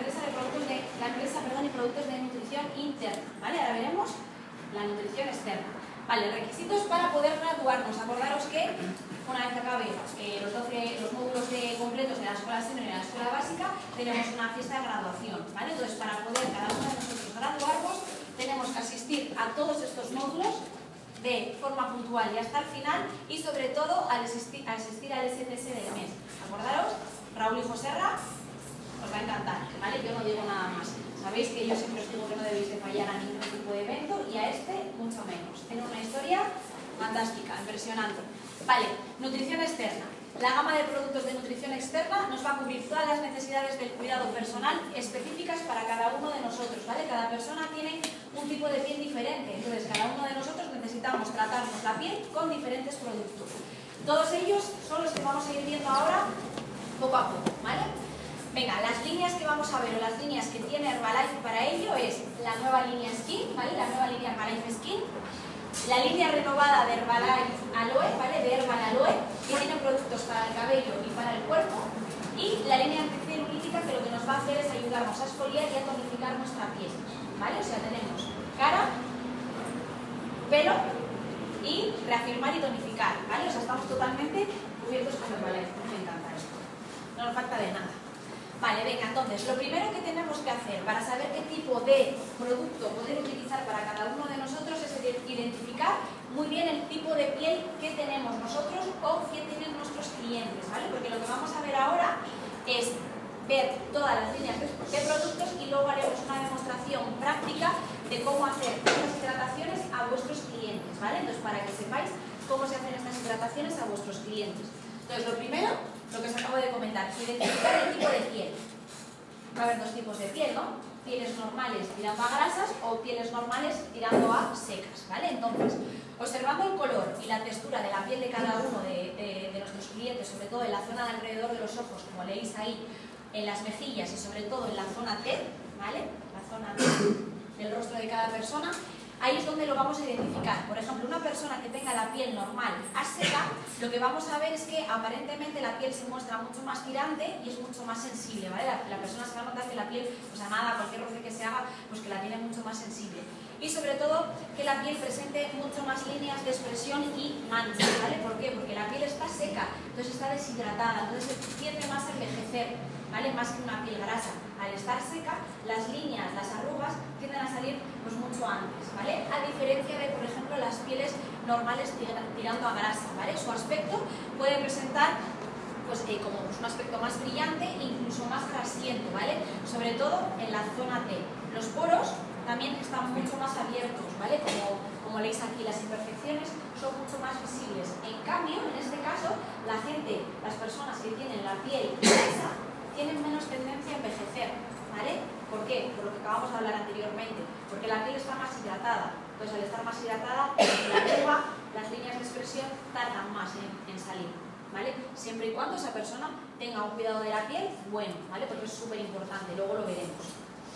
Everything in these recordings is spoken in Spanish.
y productos de nutrición interna, ¿vale? Ahora veremos la nutrición externa. Vale, requisitos para poder graduarnos. Acordaros que una vez que acabe los módulos completos de la escuela senior y de la escuela básica, tenemos una fiesta de graduación, ¿vale? Entonces, para poder cada uno de nosotros graduarnos, tenemos que asistir a todos estos módulos de forma puntual y hasta el final, y sobre todo al asistir al STS del mes. Acordaros, Raúl y Joserra, os va a encantar, ¿vale? Yo no digo nada más. Sabéis que yo siempre os digo que no debéis de fallar a ningún tipo de evento, y a este mucho menos. Tiene una historia fantástica, impresionante. Vale, nutrición externa. La gama de productos de nutrición externa nos va a cubrir todas las necesidades del cuidado personal específicas para cada uno de nosotros, ¿vale? Cada persona tiene un tipo de piel diferente, entonces cada uno de nosotros necesitamos tratarnos la piel con diferentes productos. Todos ellos son los que vamos a ir viendo ahora poco a poco, ¿vale? Venga, las líneas que vamos a ver, o las líneas que tiene Herbalife para ello, es la nueva línea Skin, ¿vale? La nueva línea Herbalife Skin, la línea renovada de Herbalife Aloe, ¿vale? De Herbal Aloe, que tiene productos para el cabello y para el cuerpo, y la línea anticelulítica, que lo que nos va a hacer es ayudarnos a exfoliar y a tonificar nuestra piel, ¿vale? O sea, tenemos cara, pelo y reafirmar y tonificar, ¿vale? O sea, estamos totalmente cubiertos con Herbalife. Me encanta esto, no nos falta de nada. Vale, venga, entonces, lo primero que tenemos que hacer para saber qué tipo de producto poder utilizar para cada uno de nosotros es identificar muy bien el tipo de piel que tenemos nosotros o que tienen nuestros clientes, ¿vale? Porque lo que vamos a ver ahora es ver todas las líneas de productos y luego haremos una demostración práctica de cómo hacer estas hidrataciones a vuestros clientes, ¿vale? Entonces, para que sepáis cómo se hacen estas hidrataciones a vuestros clientes. Entonces, lo primero, lo que os acabo de comentar, identificar el tipo de piel. Va a haber dos tipos de piel, ¿no? Pieles normales tirando a grasas o pieles normales tirando a secas, ¿vale? Entonces, observando el color y la textura de la piel de cada uno de nuestros clientes, sobre todo en la zona de alrededor de los ojos, como leéis ahí, en las mejillas y sobre todo en la zona T, ¿vale? La zona T del rostro de cada persona. Ahí es donde lo vamos a identificar. Por ejemplo, una persona que tenga la piel normal a seca, lo que vamos a ver es que aparentemente la piel se muestra mucho más tirante y es mucho más sensible, ¿vale? La persona se va a notar que la piel, pues a nada, cualquier roce que se haga, pues que la tiene mucho más sensible. Y sobre todo que la piel presente mucho más líneas de expresión y manchas, ¿vale? ¿Por qué? Porque la piel está seca, entonces está deshidratada, entonces tiende más a envejecer, ¿vale? Más que una piel grasa. Al estar seca, las líneas, las arrugas tienden a salir pues mucho antes, ¿vale? A diferencia de, por ejemplo, las pieles normales tirando a grasa, ¿vale? Su aspecto puede presentar pues, como un aspecto más brillante e incluso más grasiento, ¿vale? Sobre todo en la zona T. Los poros también están mucho más abiertos, ¿vale? Como leéis aquí, las imperfecciones son mucho más visibles. En cambio, en este caso, las personas que tienen la piel grasa tienen menos tendencia a envejecer, ¿vale? ¿Por qué? Por lo que acabamos de hablar anteriormente, porque la piel está más hidratada. Entonces, al estar más hidratada, la arruga, las líneas de expresión tardan más en salir, ¿vale? Siempre y cuando esa persona tenga un cuidado de la piel bueno, ¿vale? Porque es súper importante, luego lo veremos.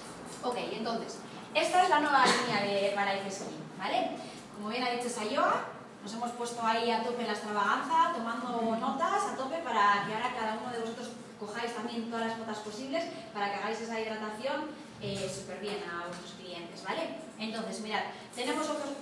Ok, entonces, esta es la nueva línea de Herbalife Skin, ¿vale? Como bien ha dicho Sayoa, nos hemos puesto ahí a tope en la extravaganza, tomando notas a tope para que ahora cada uno de vosotros cojáis también todas las notas posibles para que hagáis esa hidratación súper bien a vuestros clientes, ¿vale? Entonces, mirad, tenemos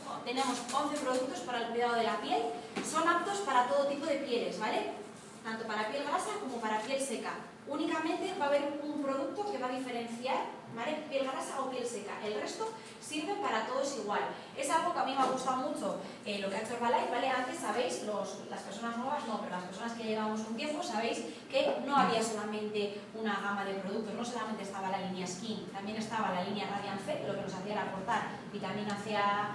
11 productos para el cuidado de la piel, son aptos para todo tipo de pieles, ¿vale? Tanto para piel grasa como para piel seca. Únicamente va a haber un producto que va a diferenciar, ¿vale? Piel grasa o piel seca. El resto sirve para todos igual. Es algo que a mí me ha gustado mucho lo que ha hecho Herbalife, ¿vale? Antes, sabéis, las personas nuevas no, pero las personas que llevamos un tiempo sabéis que no había solamente una gama de productos, no solamente estaba la línea Skin, también estaba la línea Radiant C, que lo que nos hacía era aportar vitamina C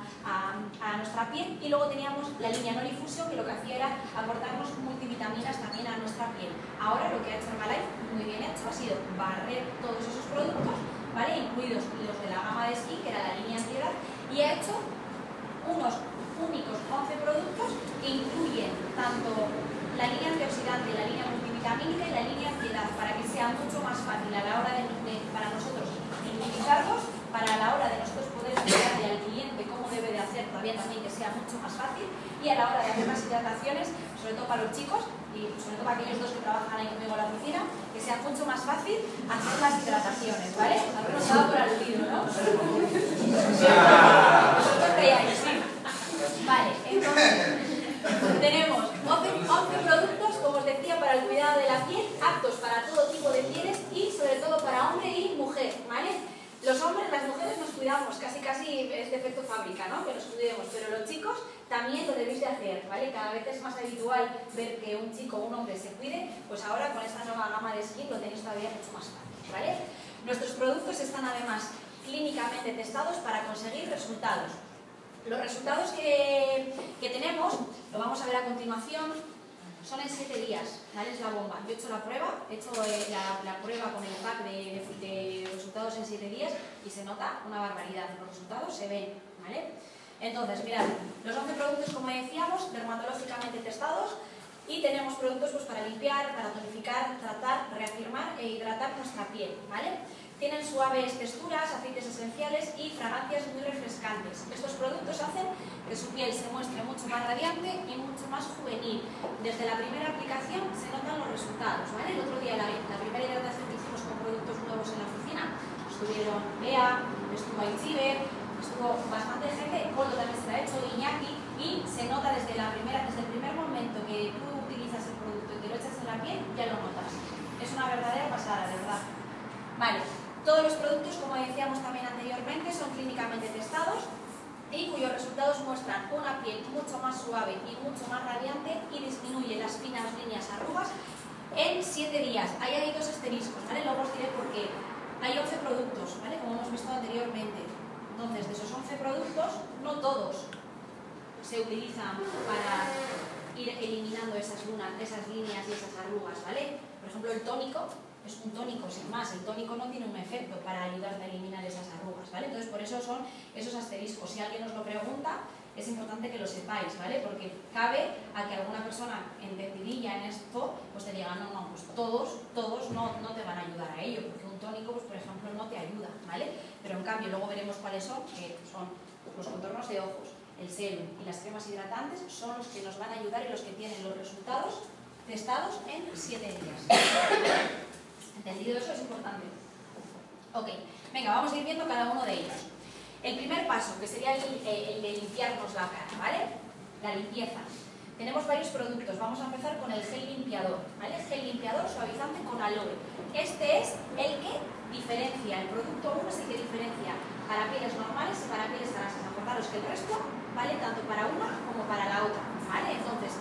a nuestra piel, y luego teníamos la línea Norifusion, que lo que hacía era aportarnos multivitaminas también a nuestra piel. Ahora lo que ha hecho Herbalife, muy bien hecho, ha sido barrer todos esos productos, ¿vale? Incluidos los de la gama de Skin, que era la línea antiedad, y ha hecho unos únicos 11 productos que incluyen tanto la línea antioxidante, la línea multivitamínica y la línea antiedad, para que sea mucho más fácil a la hora para nosotros utilizarlos, para la hora de nosotros poder explicarle al cliente cómo debe de hacer, todavía también que sea mucho más fácil, y a la hora de hacer las hidrataciones, sobre todo para los chicos, y sobre todo para aquellos dos que trabajan ahí conmigo en la oficina, que sea mucho más fácil hacer las hidrataciones, ¿vale? Habernos dado por aludido, ¿no? Vosotros veáis, ¿sí? Vale, entonces tenemos 11 productos, como os decía, para el cuidado de la piel, aptos para todo tipo de pieles y sobre todo para hombre y mujer, ¿vale? Los hombres, las mujeres nos cuidamos, casi es de efecto fábrica, ¿no? Que nos cuidemos, pero los chicos también lo debéis de hacer, ¿vale? Cada vez es más habitual ver que un chico o un hombre se cuide, pues ahora con esta nueva gama de skin lo tenéis todavía mucho más fácil, ¿vale? Nuestros productos están además clínicamente testados para conseguir resultados. Los resultados que tenemos, lo vamos a ver a continuación, son en 7 días, ¿vale? Es la bomba. Yo he hecho la prueba, la prueba con el pack de resultados en 7 días y se nota una barbaridad. Los resultados se ven, ¿vale? Entonces, mirad, los 11 productos, como decíamos, dermatológicamente testados y tenemos productos pues, para limpiar, para tonificar, tratar, reafirmar e hidratar nuestra piel, ¿vale? Tienen suaves texturas, aceites esenciales y fragancias muy refrescantes. Estos productos hacen que su piel se muestre mucho más radiante y mucho más juvenil. Desde la primera aplicación se notan los resultados, ¿vale? El otro día la primera hidratación que hicimos con productos nuevos en la oficina, estuvieron Bea, estuvo Aichiber, estuvo bastante gente, Polo también se lo ha hecho, Iñaki, y se nota desde el primer momento que tú utilizas el producto y te lo echas en la piel, ya lo notas. Es una verdadera pasada, de verdad. Vale. Todos los productos, como decíamos también anteriormente, son clínicamente testados y cuyos resultados muestran una piel mucho más suave y mucho más radiante y disminuye las finas líneas arrugas en 7 días. Ahí hay 2 asteriscos, ¿vale? Luego os diré por qué. Hay 11 productos, ¿vale? Como hemos visto anteriormente. Entonces, de esos 11 productos, no todos se utilizan para ir eliminando esas líneas y esas arrugas, ¿vale? Por ejemplo, el tónico es un tónico, sin más, el tónico no tiene un efecto para ayudarte a eliminar esas arrugas, ¿vale? Entonces, por eso son esos asteriscos. Si alguien os lo pregunta, es importante que lo sepáis, ¿vale? Porque cabe a que alguna persona entendidilla en esto, pues te diga, no, pues todos no te van a ayudar a ello, porque un tónico, pues por ejemplo, no te ayuda, ¿vale? Pero en cambio, luego veremos cuáles son, que son los contornos de ojos, el serum y las cremas hidratantes, son los que nos van a ayudar y los que tienen los resultados testados en 7 días. ¿Entendido eso? Es importante. Ok, venga, vamos a ir viendo cada uno de ellos. El primer paso, que sería el de limpiarnos la cara, ¿vale? La limpieza. Tenemos varios productos. Vamos a empezar con el gel limpiador, ¿vale? Gel limpiador suavizante con aloe. Este es el que diferencia, el producto 1 es el que diferencia para pieles normales y para pieles grasas. Acordaros que el resto vale tanto para una como para la otra, ¿vale? Entonces,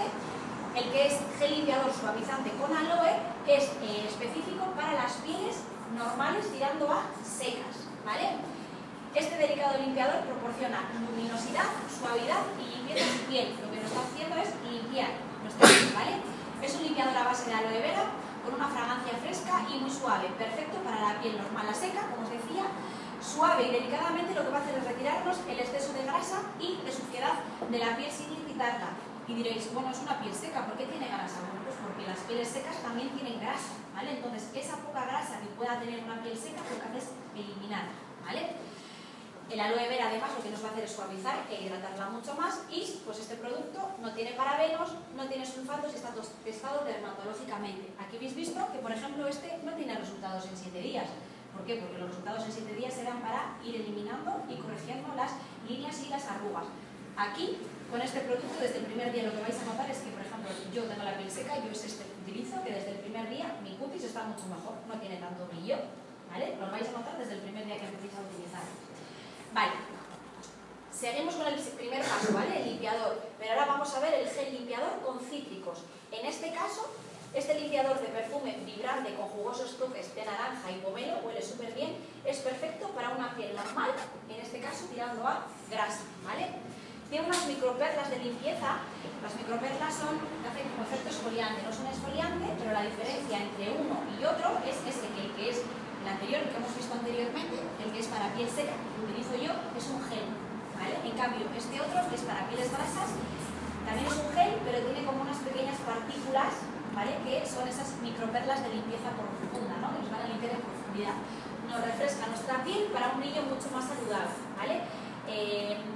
el que es gel limpiador suavizante con aloe, es específico para las pieles normales tirando a secas, ¿vale? Este delicado limpiador proporciona luminosidad, suavidad y limpieza de su piel. Lo que nos está haciendo es limpiar nuestra piel, ¿vale? Es un limpiador a base de aloe vera con una fragancia fresca y muy suave, perfecto para la piel normal a seca, como os decía. Suave y delicadamente lo que va a hacer es retirarnos el exceso de grasa y de suciedad de la piel sin irritarla. Y diréis, bueno, es una piel seca, ¿por qué tiene grasa? Bueno, pues porque las pieles secas también tienen grasa, ¿vale? Entonces, esa poca grasa que pueda tener una piel seca, lo que hace es eliminarla, ¿vale? El aloe vera, además, lo que nos va a hacer es suavizar e hidratarla mucho más y, pues, este producto no tiene parabenos, no tiene sulfatos y está testado dermatológicamente. Aquí habéis visto que, por ejemplo, este no tiene resultados en 7 días. ¿Por qué? Porque los resultados en 7 días serán para ir eliminando y corrigiendo las líneas y las arrugas. Aquí, con este producto, desde el primer día lo que vais a notar es que, por ejemplo, yo tengo la piel seca, yo es este que utilizo, que desde el primer día mi cutis está mucho mejor, no tiene tanto brillo, ¿vale? Lo vais a notar desde el primer día que empecéis a utilizar. Vale, seguimos con el primer paso, ¿vale? El limpiador, pero ahora vamos a ver el gel limpiador con cítricos. En este caso, este limpiador de perfume vibrante con jugosos toques de naranja y pomelo, huele súper bien, es perfecto para una piel normal, en este caso tirando a grasa, ¿vale? Tiene unas microperlas de limpieza. Las microperlas hacen como efecto exfoliante, no son exfoliante, pero la diferencia entre uno y otro es ese, que el que es el anterior, el que hemos visto anteriormente, el que es para piel seca, que utilizo yo, es un gel, ¿vale? En cambio, este otro, que es para pieles grasas, también es un gel, pero tiene como unas pequeñas partículas, ¿vale? Que son esas microperlas de limpieza profunda, ¿no? Que nos van a limpiar en profundidad. Nos refresca nuestra piel para un brillo mucho más saludable, ¿vale?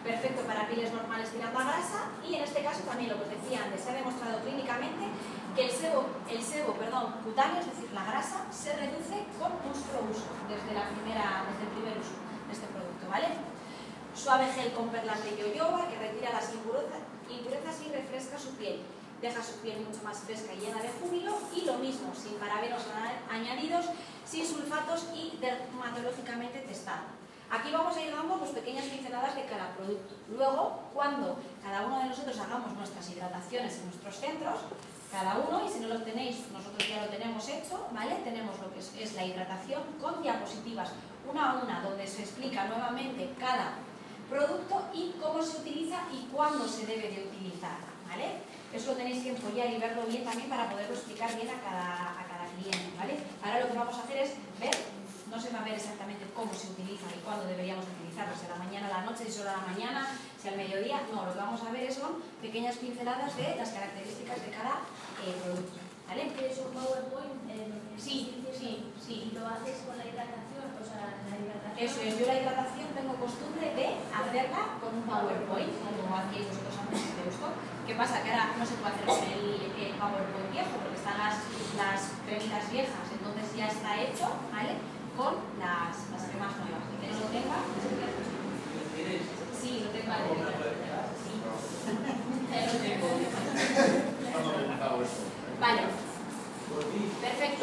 perfecto para pieles normales tirando a grasa, y en este caso también lo que os decía antes, se ha demostrado clínicamente que el sebo cutáneo, es decir, la grasa, se reduce con un solo uso, desde el primer uso de este producto, ¿vale? Suave gel con perlas de yoyoba que retira las impurezas y refresca su piel. Deja su piel mucho más fresca y llena de júbilo, y lo mismo, sin parabenos añadidos, sin sulfatos y dermatológicamente testado. Aquí vamos a ir dando pues, pequeñas pinceladas de cada producto. Luego, cuando cada uno de nosotros hagamos nuestras hidrataciones en nuestros centros, cada uno, y si no lo tenéis, nosotros ya lo tenemos hecho, ¿vale? Tenemos lo que es la hidratación con diapositivas una a una, donde se explica nuevamente cada producto y cómo se utiliza y cuándo se debe de utilizar, ¿vale? Eso lo tenéis que empollar y verlo bien también para poderlo explicar bien a cada cliente, ¿vale? Ahora lo que vamos a hacer es ver, no se va a ver exactamente cómo se utiliza y cuándo deberíamos utilizarlo, si a la mañana, a la noche, si solo a la mañana, si al mediodía, no, lo que vamos a ver son pequeñas pinceladas de las características de cada producto, ¿vale? ¿Tienes un PowerPoint? Sí. ¿Y lo haces con la hidratación? O sea, la hidratación... Eso es, yo la hidratación tengo costumbre de hacerla con un PowerPoint, como hacéis vosotros antes si te gustó. ¿Qué pasa? Que ahora no se puede hacer con el PowerPoint viejo, porque están las cremitas viejas, entonces ya está hecho, ¿vale? Con las cremas nuevas. Y que no lo tenga, sí, lo tengo ahí. Sí. Lo tengo. Vale. Perfecto.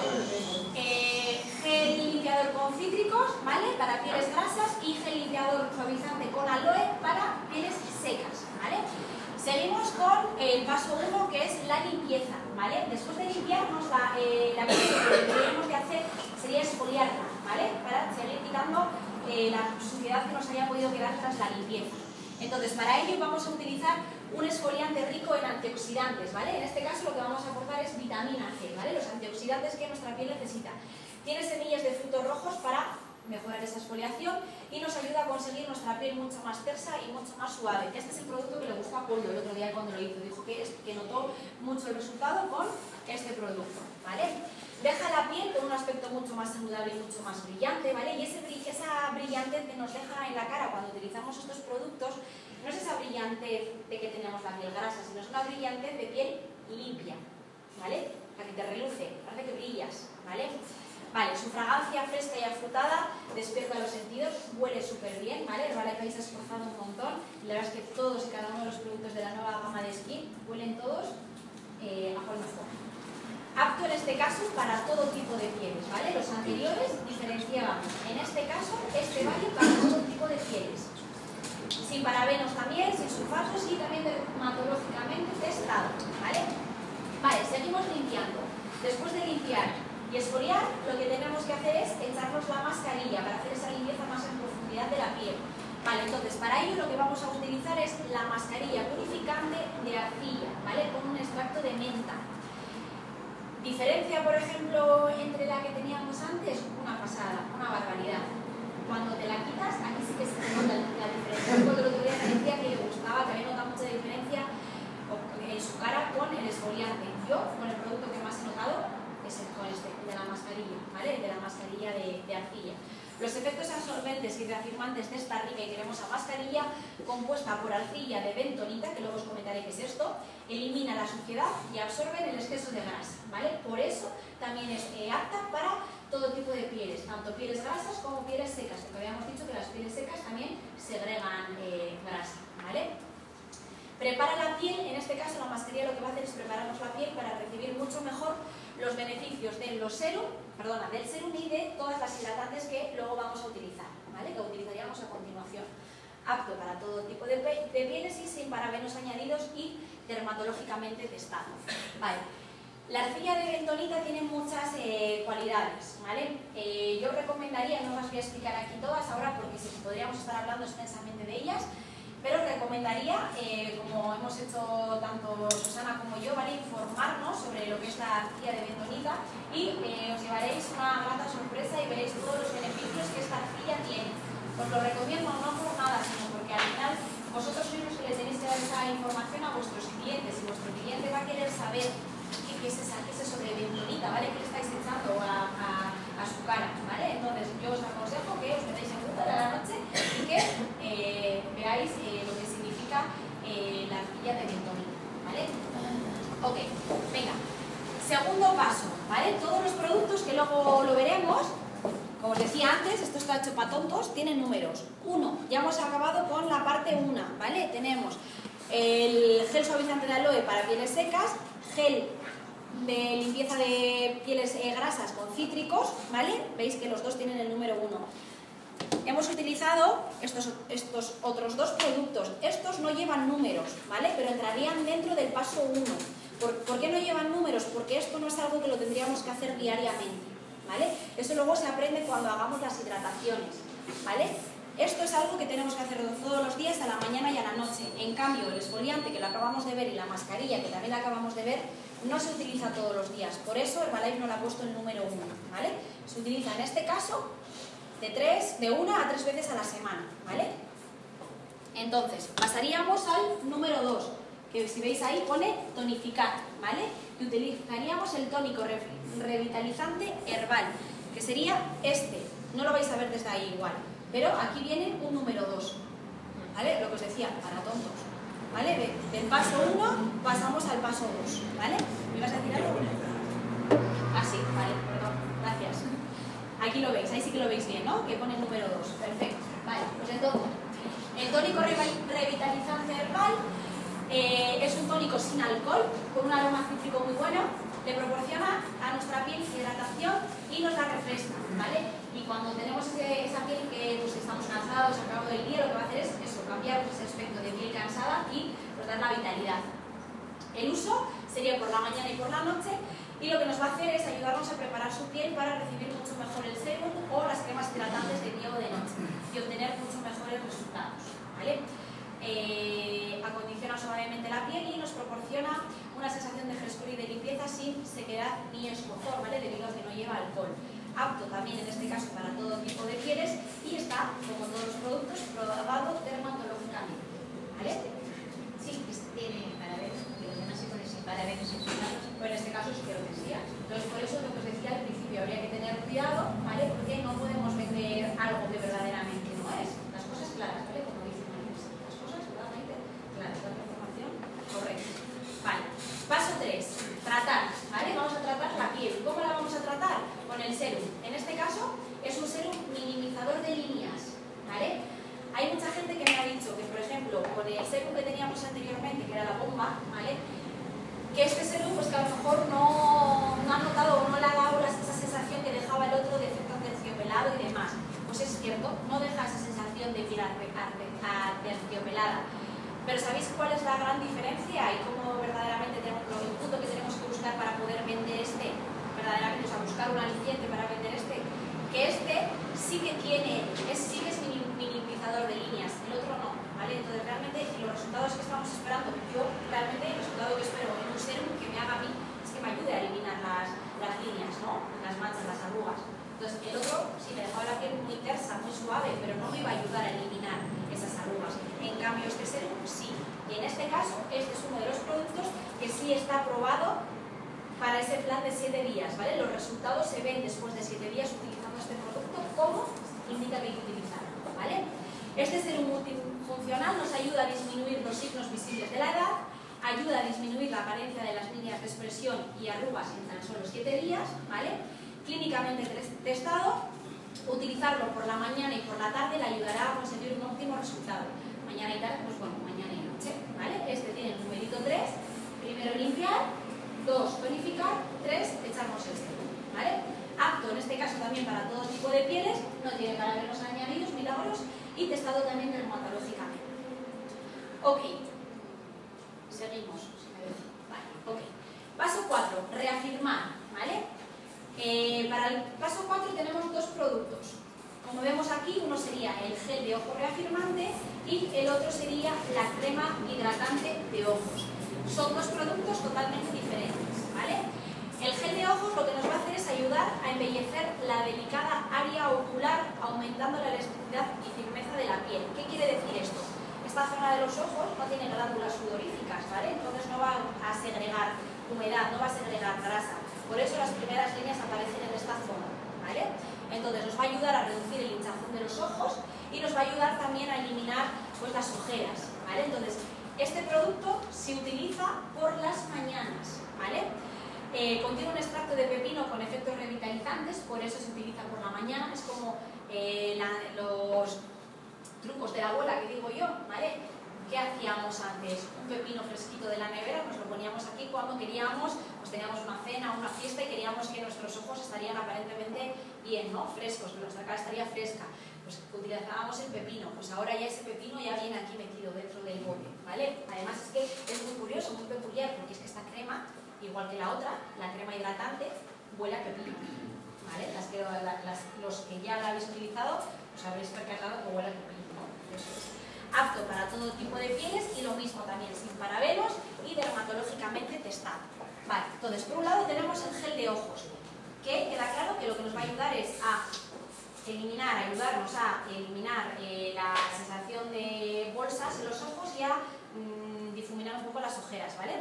Gel limpiador con cítricos, ¿vale? Para pieles grasas, y gel limpiador suavizante con aloe para pieles secas, ¿vale? Seguimos con el paso 1, que es la limpieza, ¿vale? Después de limpiarnos la piel, lo que tenemos que hacer sería exfoliarla, ¿vale? Para seguir quitando la suciedad que nos haya podido quedar tras la limpieza. Entonces, para ello vamos a utilizar un exfoliante rico en antioxidantes, ¿vale? En este caso lo que vamos a aportar es vitamina C, ¿vale? Los antioxidantes que nuestra piel necesita. Tiene semillas de frutos rojos para mejorar esa exfoliación y nos ayuda a conseguir nuestra piel mucho más tersa y mucho más suave. Este es el producto que le gustó a Poldo el otro día cuando lo hizo. Dijo que notó mucho el resultado con este producto, ¿vale? Deja la piel con un aspecto mucho más saludable y mucho más brillante, ¿vale? Y esa brillantez que nos deja en la cara cuando utilizamos estos productos no es esa brillantez de que tenemos la piel grasa, sino es una brillantez de piel limpia, ¿vale? Para que te reluce, parece que brillas, ¿vale? Vale, su fragancia fresca y afrutada despierta los sentidos, huele súper bien, ¿vale? Herbalife se ha esforzado un montón y la verdad es que todos y cada uno de los productos de la nueva gama de Skin huelen todos a cual mejor. Apto en este caso para todo tipo de pieles, ¿vale? Los anteriores diferenciábamos. En este caso, este vale para todo tipo de pieles. Sin parabenos también, sin sulfatos y también dermatológicamente testado, ¿vale? Vale, seguimos limpiando. Después de limpiar y exfoliar, lo que tenemos que hacer es echarnos la mascarilla para hacer esa limpieza más en profundidad de la piel. Vale, entonces para ello lo que vamos a utilizar es la mascarilla purificante de arcilla, ¿vale? Con un extracto de menta. Diferencia, por ejemplo, entre la que teníamos antes, una pasada, una barbaridad. Cuando te la quitas, aquí sí que se nota la diferencia. Cuando el otro día me decía que le gustaba, que había notado mucha diferencia en su cara con el exfoliante. Yo, con el producto que más he notado, es con este, de la mascarilla, ¿vale? De la mascarilla de arcilla. Los efectos absorbentes y reafirmantes de esta rica y cremosa mascarilla, compuesta por arcilla de bentonita, que luego os comentaré qué es esto, elimina la suciedad y absorbe el exceso de grasa, ¿vale? Por eso también es apta para todo tipo de pieles, tanto pieles grasas como pieles secas, porque habíamos dicho que las pieles secas también segregan grasa, ¿vale? Prepara la piel, en este caso la mascarilla lo que va a hacer es prepararnos la piel para recibir mucho mejor los beneficios del serum y de todas las hidratantes que luego vamos a utilizar, ¿vale? Que utilizaríamos a continuación. Apto para todo tipo de pieles y sin parabenos añadidos y dermatológicamente testado. Vale. La arcilla de bentonita tiene muchas cualidades, ¿vale? Yo recomendaría, no las voy a explicar aquí todas ahora porque si podríamos estar hablando extensamente de ellas, pero recomendaría, como hemos hecho tanto Susana como yo, ¿vale? Informarnos sobre lo que es la arcilla de bentonita y os llevaréis una grata sorpresa y veréis todos los beneficios que esta arcilla tiene. Os lo recomiendo no por nada, sino porque al final vosotros sois los que le tenéis que dar esa información a vuestros clientes y vuestro cliente va a querer saber qué es eso de bentonita, ¿vale? ¿Qué le estáis echando a su cara, ¿vale? Entonces yo os aconsejo que os metáis en Google a la noche y que veáis lo que os decía antes, esto está hecho para tontos, tiene números. 1, ya hemos acabado con la parte 1, ¿vale? Tenemos el gel suavizante de aloe para pieles secas, gel de limpieza de pieles grasas con cítricos, ¿vale? Veis que los dos tienen el número 1. Hemos utilizado estos otros dos productos. Estos no llevan números, ¿vale? Pero entrarían dentro del paso 1. ¿Por qué no llevan números? Porque esto no es algo que lo tendríamos que hacer diariamente, ¿vale? Eso luego se aprende cuando hagamos las hidrataciones, ¿vale? Esto es algo que tenemos que hacer todos los días, a la mañana y a la noche. En cambio, el exfoliante, que lo acabamos de ver, y la mascarilla, que también la acabamos de ver, no se utiliza todos los días. Por eso Herbalife no le ha puesto el número 1, ¿vale? Se utiliza en este caso de 1 a 3 veces a la semana, ¿vale? Entonces, pasaríamos al número 2, que si veis ahí pone tonificar, ¿vale? Y utilizaríamos el tónico revitalizante herbal, que sería este. No lo vais a ver desde ahí igual, pero aquí viene un número 2, ¿vale? Lo que os decía, para tontos, ¿vale? Del paso 1 pasamos al paso 2, ¿vale? ¿Me ibas a decir algo? Ah, sí, vale, perdón, gracias. Aquí lo veis, ahí sí que lo veis bien, ¿no? Que pone el número 2, perfecto. Vale, pues entonces, el tónico revitalizante herbal es un tónico sin alcohol, con un aroma cítrico muy bueno, le proporciona a nuestra piel hidratación y nos la refresca, ¿vale? Y cuando tenemos esa piel que pues, estamos cansados, acabado del día, lo que va a hacer es eso, cambiar ese aspecto de piel cansada y nos dar la vitalidad. El uso sería por la mañana y por la noche, y lo que nos va a hacer es ayudarnos a preparar su piel para recibir mucho mejor el serum o las cremas hidratantes de día o de noche y obtener mucho mejores resultados, ¿vale? Acondiciona suavemente la piel y nos proporciona una sensación de frescura y de limpieza sin sequedad ni escozor, ¿vale? Debido a que no lleva alcohol. Apto también en este caso para todo tipo de pieles y está, como todos los productos, probado dermatológicamente, ¿vale? Sí, tiene parabenos, que los demás se ponen sin parabenos y sin nada. Pues en este caso sí que lo decía. Entonces, por eso lo que os decía al principio, habría que tener cuidado, ¿vale? Porque no podemos vender algo que verdaderamente no es. Las cosas claras, ¿vale? Como dice María, las cosas verdaderamente claras, la información correcta. Vale. Paso 3, tratar, ¿vale? Vamos a tratar la piel. ¿Cómo la vamos a tratar? Con el serum. En este caso, es un serum minimizador de líneas, ¿vale? Hay mucha gente que me ha dicho que, por ejemplo, con el serum que teníamos anteriormente, que era la bomba, ¿vale? Que este serum, pues que a lo mejor no ha notado o no le ha dado esa sensación que dejaba el otro de efecto terciopelado y demás. Pues es cierto, no deja esa sensación de piel terciopelada. Pero ¿sabéis cuál es la gran diferencia y cómo verdaderamente tenemos el punto que tenemos que buscar para poder vender este? Verdaderamente, o sea, buscar un aliciente para vender este. Que este sí que sí que es minimizador de líneas, el otro no, ¿vale? Entonces realmente los resultados que estamos esperando, yo realmente el resultado que espero en un serum que me haga a mí es que me ayude a eliminar las líneas, ¿no? Las manchas, las arrugas. Entonces el otro sí me dejaba la piel muy tersa, muy suave, pero no me iba a ayudar a eliminar esas arrugas. En cambio este serum sí. Y en este caso, este es uno de los productos que sí está aprobado para ese plan de 7 días, ¿vale? Los resultados se ven después de 7 días utilizando este producto como indica que hay que utilizarlo, ¿vale? Este serum multifuncional nos ayuda a disminuir los signos visibles de la edad, ayuda a disminuir la apariencia de las líneas de expresión y arrugas en tan solo 7 días, ¿vale? Clínicamente testado, utilizarlo por la mañana y por la tarde le ayudará a conseguir un óptimo resultado. Mañana y tarde, pues bueno, mañana y noche, ¿vale? Este tiene el numerito 3, primero limpiar, 2 tonificar, 3 echarnos el serum, ¿vale? Apto en este caso también para todo tipo de pieles, no tiene parabenos añadidos, milagros, y testado también dermatológicamente. Ok, seguimos. Vale, ok. Paso 4, reafirmar, ¿vale? Para el paso 4 tenemos dos productos. Como vemos aquí, uno sería el gel de ojo reafirmante y el otro sería la crema hidratante de ojos. Son dos productos totalmente diferentes, ¿vale? El gel de ojos lo que nos va a hacer es ayudar a embellecer la delicada área ocular, aumentando la elasticidad y firmeza de la piel. ¿Qué quiere decir esto? Esta zona de los ojos no tiene glándulas sudoríficas, ¿vale? Entonces no va a segregar humedad, no va a segregar grasa. Por eso las primeras líneas aparecen en esta zona, ¿vale? Entonces nos va a ayudar a reducir el hinchazón de los ojos y nos va a ayudar también a eliminar pues, las ojeras, ¿vale? Entonces, este producto se utiliza por las mañanas, ¿vale? Contiene un extracto de pepino con efectos revitalizantes, por eso se utiliza por la mañana. Es como los trucos de la abuela que digo yo, ¿vale? ¿Qué hacíamos antes? Un pepino fresquito de la nevera, nos lo poníamos aquí cuando queríamos, pues teníamos una cena, una fiesta y queríamos que nuestros ojos estarían aparentemente bien, ¿no? Frescos, que nuestra cara estaría fresca. Pues utilizábamos el pepino, pues ahora ya ese pepino ya viene aquí metido dentro del bote, ¿vale? Además es que es muy curioso, muy peculiar, porque es que esta crema, igual que la otra, la crema hidratante, huele a pepino, ¿vale? Los que ya la habéis utilizado, os habréis percatado que huele a pepino, ¿no? Eso es. Apto para todo tipo de pieles y lo mismo también, sin parabenos y dermatológicamente testado. Vale, entonces por un lado tenemos el gel de ojos, que queda claro que lo que nos va a ayudar es a ayudarnos a eliminar la sensación de bolsas en los ojos y a difuminar un poco las ojeras, ¿vale?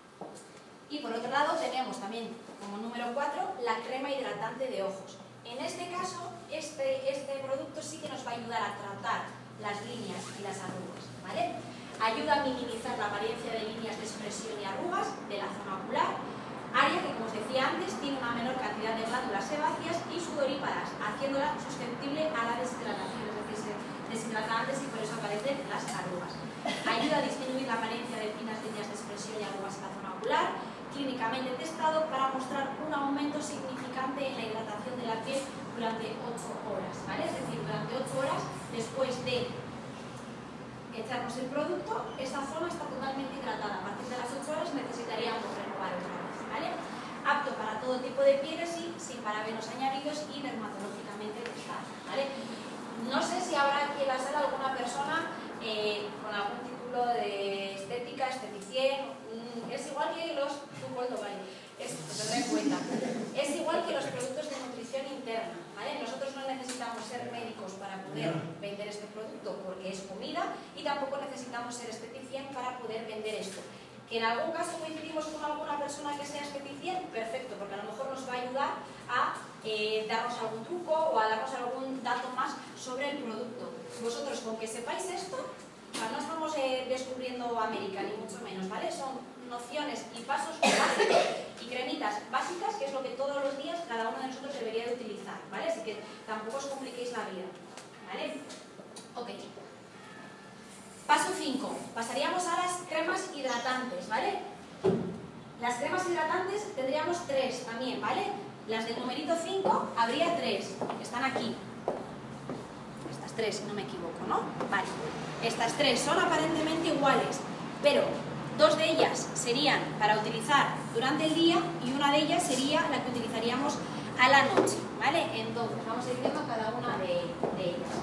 Y por otro lado tenemos también como número 4 la crema hidratante de ojos. En este caso, este producto sí que nos va a ayudar a tratar las líneas y las arrugas, ¿vale? Ayuda a minimizar la apariencia de líneas de expresión y arrugas de la zona ocular, área que, como os decía antes, tiene una menor cantidad de glándulas sebáceas y sudoríparas, haciéndola susceptible a la deshidratación, es decir, se deshidrata antes y por eso aparecen las arrugas. Ayuda a disminuir la apariencia de finas líneas de expresión y arrugas en la zona ocular, clínicamente testado para mostrar un aumento significante en la hidratación de la piel durante 8 horas, ¿vale? Es decir, durante 8 horas después de echarnos el producto, esa zona está totalmente hidratada. A partir de las 8 horas necesitaríamos renovar otra vez, ¿vale? Apto para todo tipo de pieles y sin parabenos añadidos y dermatológicamente testado, ¿vale? No sé si habrá aquí en la sala alguna persona con algún título de estética, esteticien. Es igual que los... tendré en cuenta. Es igual que los productos de nutrición interna, ¿vale? Nosotros no necesitamos ser médicos para poder vender este producto porque es comida y tampoco necesitamos ser esteticien para poder vender esto. Que en algún caso coincidimos con alguna persona que sea esteticien, perfecto, porque a lo mejor nos va a ayudar a darnos algún truco o a darnos algún dato más sobre el producto. Vosotros con que sepáis esto, no estamos descubriendo América, ni mucho menos, ¿vale? Son nociones y pasos básicos y cremitas básicas, que es lo que todos los días cada uno de nosotros debería de utilizar, ¿vale? Así que tampoco os compliquéis la vida, ¿vale? Ok. Paso 5. Pasaríamos a las cremas hidratantes, ¿vale? Las cremas hidratantes tendríamos 3 también, ¿vale? Las del numerito 5 habría 3, que están aquí. Estas 3, si no me equivoco, ¿no? Vale. Estas 3 son aparentemente iguales, pero 2 de ellas serían para utilizar durante el día y una de ellas sería la que utilizaríamos a la noche, ¿vale? Entonces, vamos a ir viendo cada una de ellas.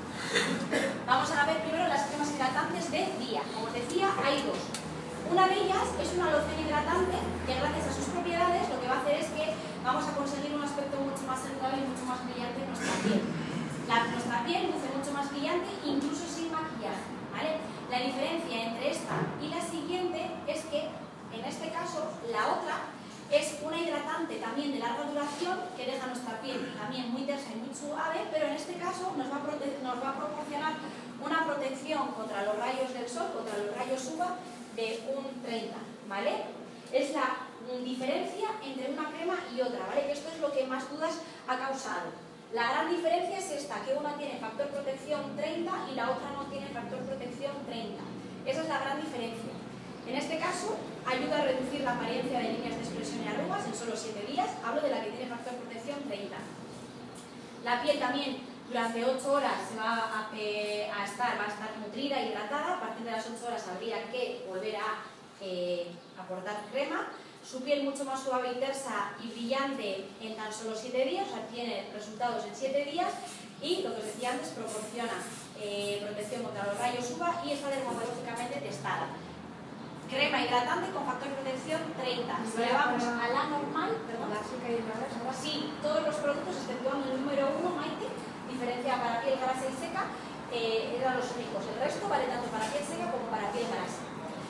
Vamos a ver primero las cremas hidratantes de día. Como os decía, hay 2. Una de ellas es una loción hidratante que gracias a sus propiedades lo que va a hacer es que vamos a conseguir un aspecto mucho más saludable y mucho más brillante en nuestra piel. Nuestra piel luce mucho más brillante incluso sin maquillaje, ¿vale? La diferencia entre esta y la siguiente es que, en este caso, la otra es una hidratante también de larga duración que deja nuestra piel también muy tersa y muy suave, pero en este caso nos va a proporcionar una protección contra los rayos del sol, contra los rayos UVA de un 30, ¿vale? Es la diferencia entre una crema y otra, ¿vale? Que esto es lo que más dudas ha causado. La gran diferencia es esta, que una tiene factor protección 30 y la otra no tiene factor protección 30. Esa es la gran diferencia. En este caso, ayuda a reducir la apariencia de líneas de expresión y arrugas en solo 7 días. Hablo de la que tiene factor protección 30. La piel también durante 8 horas va a estar nutrida y hidratada. A partir de las 8 horas habría que volver a aportar crema. Su piel mucho más suave y tersa y brillante en tan solo 7 días, o sea, tiene resultados en 7 días y, lo que os decía antes, proporciona protección contra los rayos UVA y está dermatológicamente testada. Crema hidratante con factor de protección 30. Si lo llevamos a la normal, perdón. Sí, todos los productos, exceptuando el número 1, Maite, diferencia para piel grasa y seca, eran los únicos. El resto vale tanto para piel seca como para piel grasa.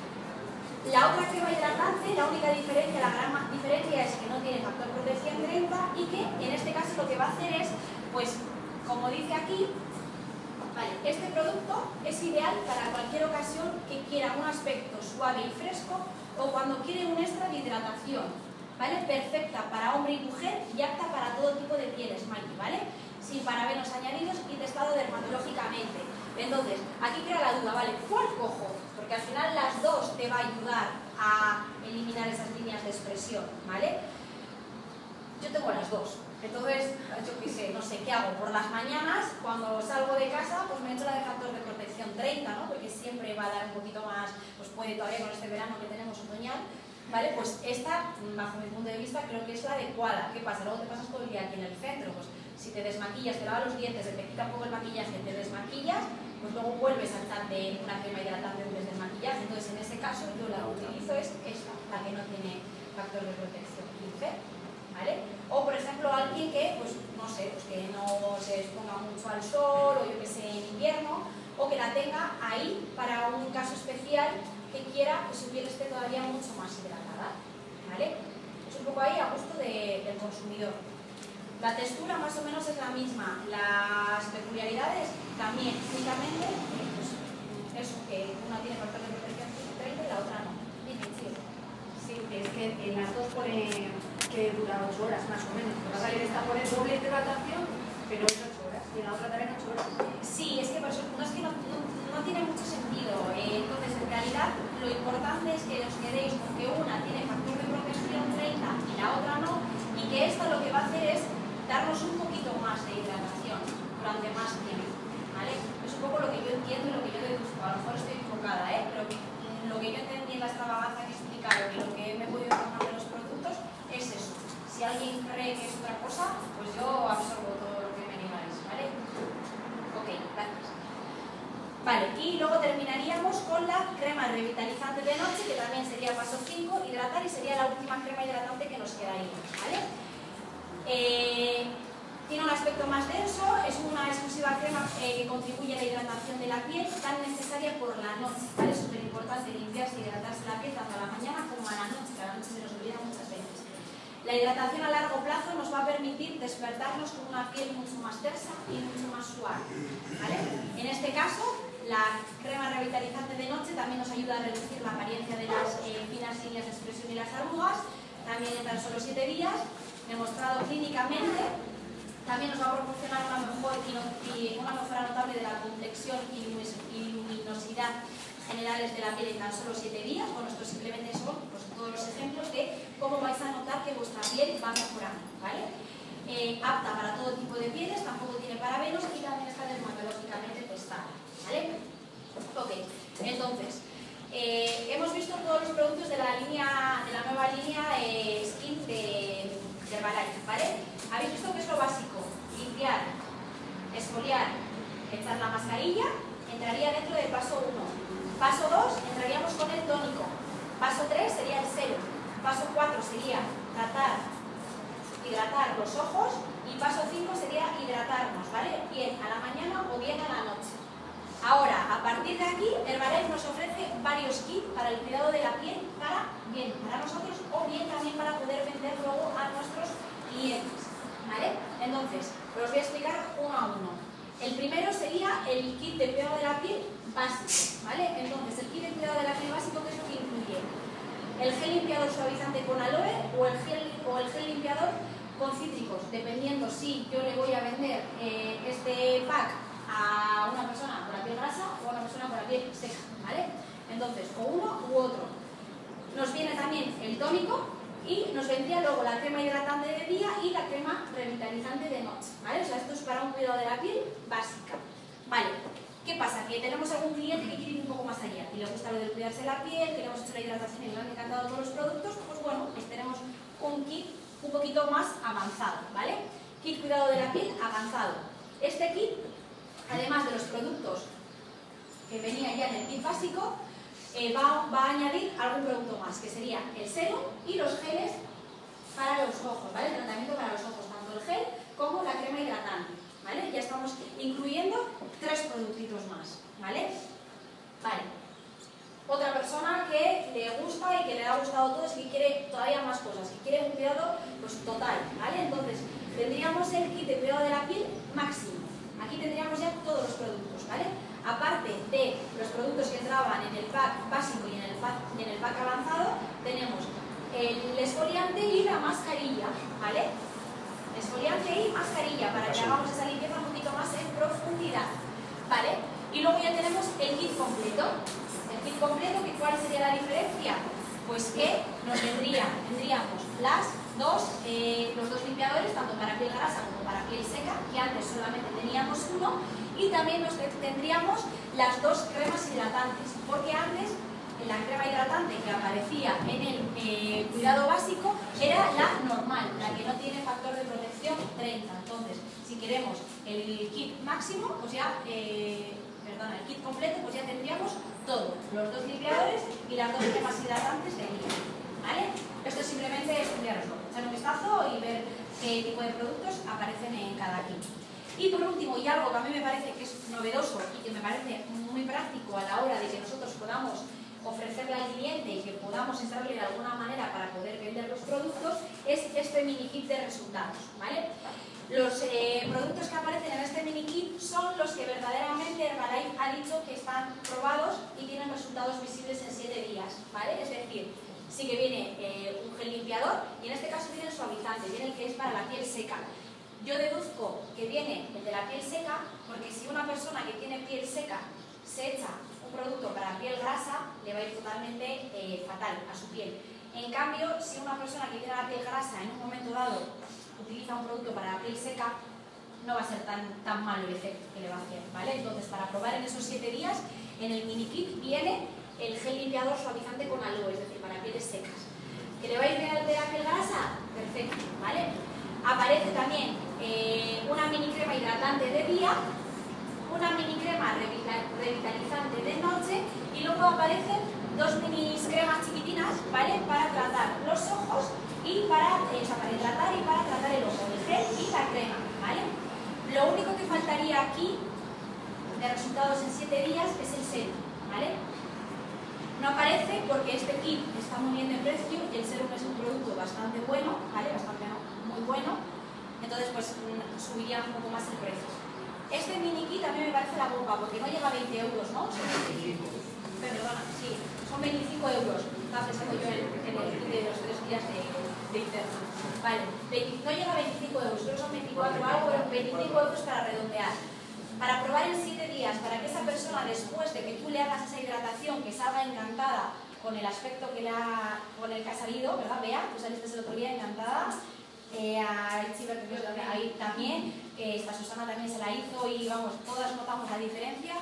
La otra crema hidratante, la única diferencia, la gran diferencia es que no tiene factor de protección 30 y que en este caso lo que va a hacer es, pues, como dice aquí, vale, este producto es ideal para cualquier ocasión que quiera un aspecto suave y fresco o cuando quiere un extra de hidratación. ¿vale? Perfecta para hombre y mujer y apta para todo tipo de pieles, Mikey, ¿vale? Sin parabenos añadidos y testado dermatológicamente. Entonces, aquí queda la duda, ¿vale? ¿Cuál cojo? Porque al final las dos te va a ayudar a eliminar esas líneas de expresión, ¿vale? Yo tengo las dos. Entonces, yo qué sé, no sé qué hago. Por las mañanas, cuando salgo de casa, pues me echo la de factor de protección 30, ¿no? Porque siempre va a dar un poquito más, pues puede todavía con este verano que tenemos otoñal, ¿vale? Pues esta, bajo mi punto de vista, creo que es la adecuada. ¿Qué pasa? Luego te pasas todo el día aquí en el centro, pues si te desmaquillas, te lavas los dientes, te quita un poco el maquillaje, te desmaquillas, pues luego vuelves a echarte una crema hidratante antes del maquillaje. Entonces, en ese caso, yo la que utilizo es esta, la que no tiene factor de protección 15. ¿Vale? O por ejemplo alguien que, pues no sé, pues que no se exponga mucho al sol o yo que sé en invierno, o que la tenga ahí para un caso especial que quiera que su piel esté todavía mucho más hidratada, ¿vale? Es un poco ahí a gusto del consumidor. La textura más o menos es la misma, las peculiaridades también, únicamente pues, eso, que una tiene factor de protección 30 y la otra no. Dime, sí. Sí, es que en las dos pone que dura 8 horas más o menos. Va a salir esta por el doble de hidratación, pero es 8 horas. Y en la otra también 8 horas. Sí, es que por eso no es que no tiene mucho sentido. Entonces, en realidad, lo importante es que os quedéis con que una tiene factor de protección 30 y la otra no, y que esta lo que va a hacer es darnos un poquito más de hidratación durante más tiempo, ¿vale? Es un poco lo que yo entiendo y lo que yo deduzco. A lo mejor estoy equivocada, pero lo que yo entendí en la extravaganza que he explicado y lo que me he podido informar de los productos es eso. Si alguien cree que es otra cosa, pues yo absorbo todo lo que me digáis, ¿vale? Ok, gracias. Vale, y luego terminaríamos con la crema revitalizante de noche, que también sería paso 5, hidratar, y sería la última crema hidratante que nos quedaría, ¿vale? Tiene un aspecto más denso, es una exclusiva crema que contribuye a la hidratación de la piel, tan necesaria por la noche, ¿vale? Es súper importante limpiarse y hidratarse la piel tanto a la mañana como a la noche, que a la noche se nos olvida muchas veces. La hidratación a largo plazo nos va a permitir despertarnos con una piel mucho más tersa y mucho más suave, ¿vale? En este caso, la crema revitalizante de noche también nos ayuda a reducir la apariencia de las finas líneas de expresión y las arrugas, también en tan solo 7 días, demostrado clínicamente. También nos va a proporcionar una mejora notable de la complexión y luminosidad generales de la piel en tan solo 7 días. Bueno, esto simplemente son pues, todos los ejemplos de cómo vais a notar que vuestra piel va mejorando, ¿vale? Apta para todo tipo de pieles, tampoco tiene parabenos y también está dermatológicamente testada, ¿vale? Ok, entonces, hemos visto todos los productos de la nueva línea Skin de Herbalife, ¿vale? Habéis visto que es lo básico: limpiar, exfoliar, echar la mascarilla, entraría dentro del paso 1. Paso 2, entraríamos con el tónico. Paso 3 sería el serum. Paso 4 sería hidratar los ojos. Y paso 5 sería hidratarnos, ¿vale? Bien a la mañana o bien a la noche. Ahora, a partir de aquí, Herbalife nos ofrece varios kits para el cuidado de la piel, bien para nosotros o bien también para poder vender luego a nuestros clientes, ¿vale? Entonces, os voy a explicar uno a uno. El primero sería el kit de cuidado de la piel básico, ¿vale? Entonces, el kit de cuidado de la piel básico, ¿qué es lo que incluye? El gel limpiador suavizante con aloe o el gel limpiador con cítricos, dependiendo si yo le voy a vender este pack a una persona con la piel grasa o a una persona con la piel seca, ¿vale? Entonces, o uno u otro. Nos viene también el tónico y nos vendría luego la crema hidratante de día y la crema revitalizante de noche, ¿vale? O sea, esto es para un cuidado de la piel básica, ¿vale? ¿Qué pasa? Que tenemos algún cliente que quiere ir un poco más allá y le gusta lo de cuidarse la piel, que le hemos hecho la hidratación y le han encantado todos los productos, pues bueno, pues tenemos un kit un poquito más avanzado, ¿vale? Kit cuidado de la piel avanzado. Este kit, además de los productos que venía ya en el kit básico, va a añadir algún producto más, que sería el serum y los geles para los ojos, ¿vale? El tratamiento para los ojos, tanto el gel como la crema hidratante, ¿vale? Ya estamos incluyendo 3 productitos más, ¿vale? Vale. Otra persona que le gusta y que le ha gustado todo es que quiere todavía más cosas, que quiere un cuidado pues total, ¿vale? Entonces, tendríamos el kit de cuidado de la piel máximo. Aquí tendríamos ya todos los productos, ¿vale? Aparte de los productos que entraban en el pack básico y en el pack avanzado, tenemos el exfoliante y la mascarilla, ¿vale? Exfoliante y mascarilla para que hagamos esa limpieza un poquito más en profundidad, ¿vale? Y luego ya tenemos el kit completo. El kit completo, ¿cuál sería la diferencia? Pues que tendríamos los dos limpiadores, tanto para piel grasa como para piel seca, que antes solamente teníamos uno, y también tendríamos las dos cremas hidratantes, porque antes la crema hidratante que aparecía en el cuidado básico era la normal, la que no tiene factor de protección 30. Entonces, si queremos el kit máximo, pues ya, el kit completo, pues ya tendríamos todo, los dos limpiadores y las dos cremas hidratantes de día, ¿vale? Esto simplemente es estudiaroslo, echar un vistazo y ver qué tipo de productos aparecen en cada kit. Y por último, y algo que a mí me parece que es novedoso y que me parece muy práctico a la hora de que nosotros podamos ofrecerle al cliente y que podamos entrarle de alguna manera para poder vender los productos, es este mini kit de resultados, ¿vale? Los productos que aparecen en este mini kit son los que verdaderamente Herbalife ha dicho que están probados y tienen resultados visibles en 7 días, ¿vale? Es decir, sí que viene un gel limpiador y en este caso viene el suavizante, viene el que es para la piel seca. Yo deduzco que viene el de la piel seca porque si una persona que tiene piel seca se echa un producto para piel grasa, le va a ir totalmente fatal a su piel. En cambio, si una persona que tiene la piel grasa en un momento dado utiliza un producto para la piel seca, no va a ser tan malo el efecto que le va a hacer, ¿vale? Entonces, para probar en esos 7 días, en el mini kit viene el gel limpiador suavizante con aloe, es decir, para pieles secas. ¿Que le va a ir bien al de la piel grasa? Perfecto, ¿vale? Aparece también una mini crema hidratante de día, una mini crema revitalizante de noche y luego aparecen dos mini cremas chiquitinas, ¿vale? Para tratar los ojos y para hidratar y para tratar el ojo, el gel y la crema, ¿vale? Lo único que faltaría aquí de resultados en 7 días es el serum, ¿vale? No aparece porque este kit está muy bien de precio y el serum es un producto bastante bueno, ¿vale? Muy bueno, entonces pues subiría un poco más el precio. Este mini kit a mí me parece la bomba porque no llega a 20 euros, ¿no? Son 25, perdona, sí, son 25 euros. Estaba pensando yo en el kit de los 3 días de interno. Vale, no llega a 25 euros, creo que son 24 algo, pero 25 euros para redondear. Para probar en 7 días, para que esa persona después de que tú le hagas esa hidratación, que salga encantada con el aspecto con el que ha salido, ¿verdad? Bea, tú saliste el otro día encantada. A Chiver ahí también, esta Susana también se la hizo y vamos, todas notamos la diferencia.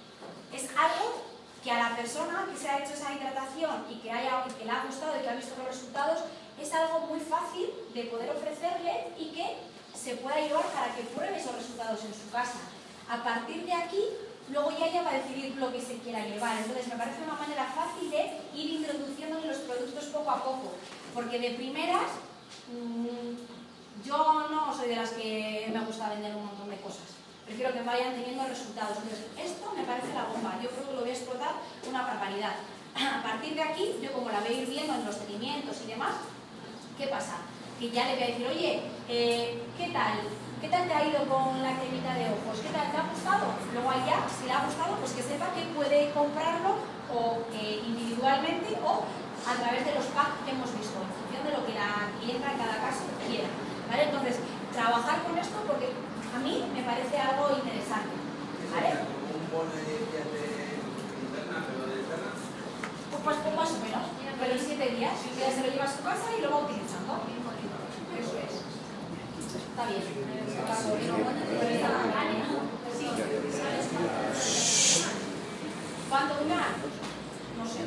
Es algo que a la persona que se ha hecho esa hidratación y que le ha gustado y que ha visto los resultados, es algo muy fácil de poder ofrecerle y que se pueda llevar para que pruebe esos resultados en su casa. A partir de aquí, luego ya ella va a decidir lo que se quiera llevar. Entonces me parece una manera fácil de ir introduciendo los productos poco a poco, porque de primeras yo no soy de las que me gusta vender un montón de cosas. Prefiero que vayan teniendo resultados. Entonces, esto me parece la bomba. Yo creo que lo voy a explotar una barbaridad. A partir de aquí, yo como la voy a ir viendo en los seguimientos y demás, ¿qué pasa? Que ya le voy a decir, oye, ¿qué tal? ¿Qué tal te ha ido con la cremita de ojos? ¿Qué tal? ¿Te ha gustado? Luego allá, si le ha gustado, pues que sepa que puede comprarlo o individualmente o a través de los packs que hemos visto, en función de lo que la clienta en cada caso quiera, ¿vale? Entonces, trabajar con esto porque a mí me parece algo interesante, ¿vale? ¿Un bono de interna, pero de interna? Pues más o menos, pero en 7 días, ya se lo lleva a su casa y lo va utilizando. Eso es. Está bien. ¿Cuánto dura? No sé.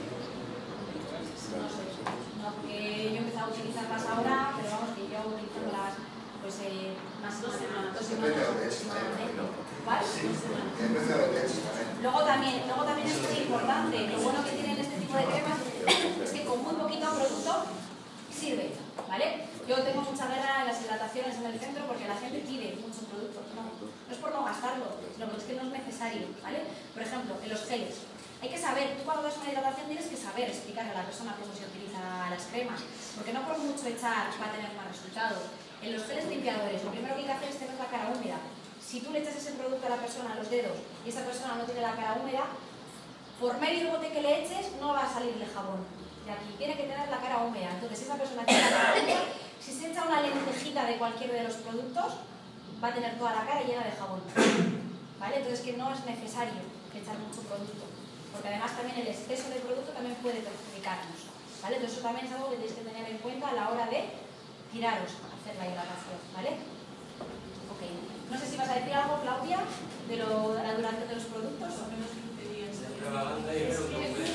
No, porque yo he empezado a utilizarlas ahora, pero vamos, que yo utilizándolas pues más de 2 semanas. ¿Cuál? Luego también es muy importante, lo bueno que tienen este tipo de cremas es que con muy poquito producto sirve, ¿vale? Yo tengo mucha guerra en las hidrataciones en el centro porque la gente pide mucho producto. No es por no gastarlo, sino porque es que no es necesario, ¿vale? Por ejemplo, en los geles. Hay que saber, tú cuando das una hidratación tienes que saber explicarle a la persona cómo se utiliza las cremas, porque no por mucho echar va a tener más resultados. En los geles limpiadores, lo primero que hay que hacer es tener la cara húmeda. Si tú le echas ese producto a la persona a los dedos y esa persona no tiene la cara húmeda, por medio bote que le eches no va a salirle jabón. de aquí, tiene que tener la cara húmeda. Entonces, si esa persona tiene la cara húmeda, si se echa una lentejita de cualquiera de los productos, va a tener toda la cara llena de jabón. ¿Vale? Entonces, que no es necesario echar mucho producto, porque además también el exceso de producto también puede perjudicarnos. ¿Vale? Entonces, eso también es algo que tenéis que tener en cuenta a la hora de tiraros a hacer la hidratación. ¿Vale? Ok. No sé si vas a decir algo, Claudia, de la duración de los productos. Propaganda y pero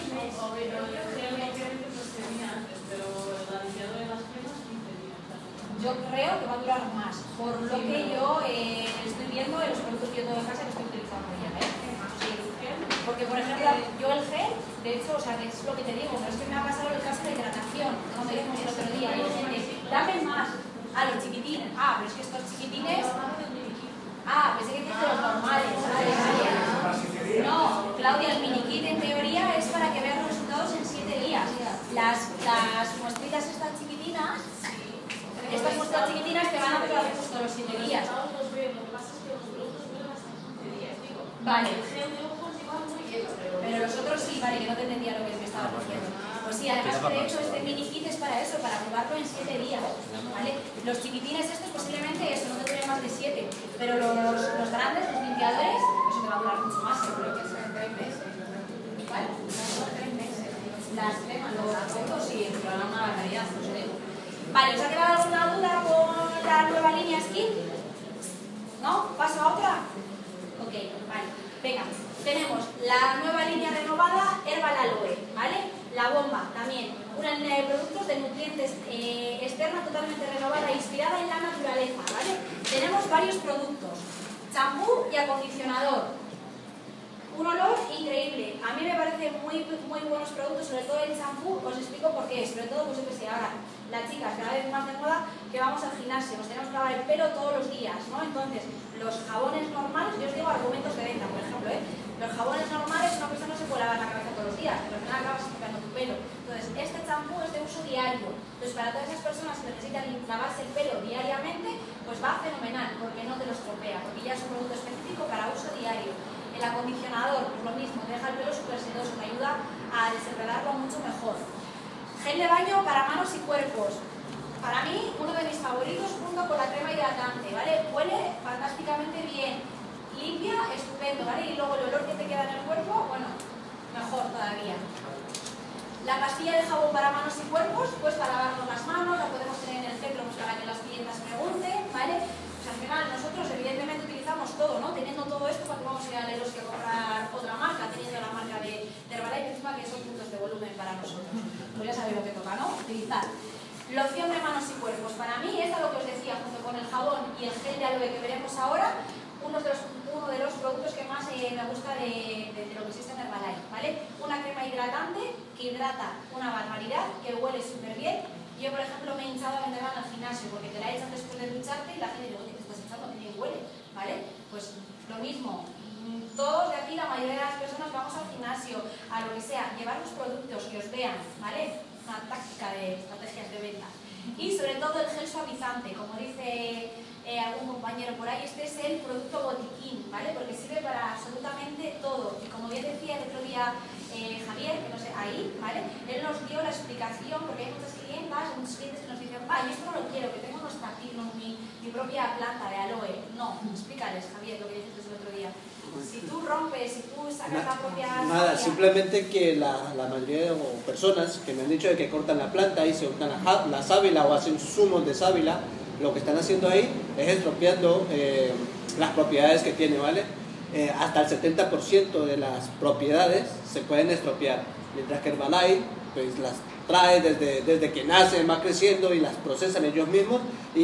yo creo que va a durar más, por lo que yo estoy viendo en los productos que yo tengo en casa que estoy utilizando ya, Sí. Porque, por ejemplo, yo el gel, de hecho, o sea, que es lo que te digo, pero es que me ha pasado el caso de hidratación, como me dijimos el otro día, y hay gente, dame más, los chiquitines, pero es que estos chiquitines, pensé que dices los normales, vale. No, Claudia, el mini kit en teoría es para que veas los resultados en 7 días. Las muestritas estas chiquitinas, te van a durar justo los 7 días. Vale. Pero los otros sí, vale, que no te entendía lo que me estaba diciendo. Pues sí, además que de hecho este mini kit es para eso, para probarlo en 7 días. ¿Vale? Los chiquitines estos posiblemente eso no te dure más de 7, pero los grandes, los limpiadores, eso te va a durar mucho más, seguro que son 3 meses. ¿Vale? 3 meses. Las cremas, los productos sí, pero no una barbaridad, no sé. Vale, ¿os ha quedado alguna duda con la nueva línea Skin? ¿No? ¿Paso a otra? Ok, vale. Venga, tenemos la nueva línea renovada Herbal Aloe, ¿vale? La bomba también, una línea de productos de nutrientes externa totalmente renovada e inspirada en la naturaleza, ¿vale? Tenemos varios productos, champú y acondicionador, un olor increíble. A mí me parecen muy buenos productos, sobre todo el champú, os explico por qué, sobre todo pues yo que sé, ahora las chicas cada vez más de moda que vamos al gimnasio, nos tenemos que lavar el pelo todos los días, ¿no? Entonces, los jabones normales, yo os digo argumentos de venta, por ejemplo, los jabones normales una persona no se puede lavar la cabeza todos los días, pero al final acabas limpiando tu pelo. Entonces, este champú es de uso diario. Entonces, para todas esas personas que necesitan lavarse el pelo diariamente, pues va fenomenal, porque no te lo estropea, porque ya es un producto específico para uso diario. El acondicionador, pues lo mismo, te deja el pelo súper sedoso, te ayuda a desenredarlo mucho mejor. Gel de baño para manos y cuerpos. Para mí, uno de mis favoritos junto con la crema hidratante, ¿vale? Huele fantásticamente bien, limpia, estupendo, ¿vale? Y luego el olor que te queda en el cuerpo, bueno, mejor todavía. La pastilla de jabón para manos y cuerpos, pues para lavarnos las manos, la podemos tener en el centro pues para que las clientas pregunten, ¿vale? Pues al final nosotros evidentemente utilizamos todo, ¿no? Teniendo todo esto, ¿para qué vamos a ir a Leros que a comprar otra marca? Teniendo la marca de Herbalife, encima que son puntos de volumen para nosotros. Pues ya sabéis lo que toca, ¿no? Utilizar. Loción de manos y cuerpos. Para mí, esta es lo que os decía, junto con el jabón y el gel de aloe que veremos ahora, uno de los productos que más me gusta de lo que existe en Herbalife, ¿vale? Una crema hidratante que hidrata una barbaridad, que huele súper bien. Yo, por ejemplo, me he hinchado a venderla al gimnasio porque te la echan después de ducharte y la gente dice, oye, ¿qué estás echando? Que bien huele, ¿vale? Pues lo mismo. Todos de aquí, la mayoría de las personas vamos al gimnasio, a lo que sea, llevar los productos que os vean, ¿vale? Una táctica de estrategias de venta. Y sobre todo el gel suavizante, como dice algún compañero por ahí, este es el producto botiquín, ¿vale? Porque sirve para absolutamente todo. Y como bien decía el otro día Javier, que no sé, ahí, ¿vale? Él nos dio la explicación, porque hay muchos clientes que nos dicen, yo esto no lo quiero, que tengo mi propia planta de aloe. No, explícales, Javier, lo que dijiste el otro día. Si tú rompes, si tú sacas la propia... Nada, simplemente que la mayoría de personas que me han dicho de que cortan la planta y se untan la sábila o hacen zumos de sábila, lo que están haciendo ahí es estropeando las propiedades que tiene, ¿vale? Hasta el 70% de las propiedades se pueden estropear, mientras que Herbalife pues las trae desde que nacen, va creciendo y las procesan ellos mismos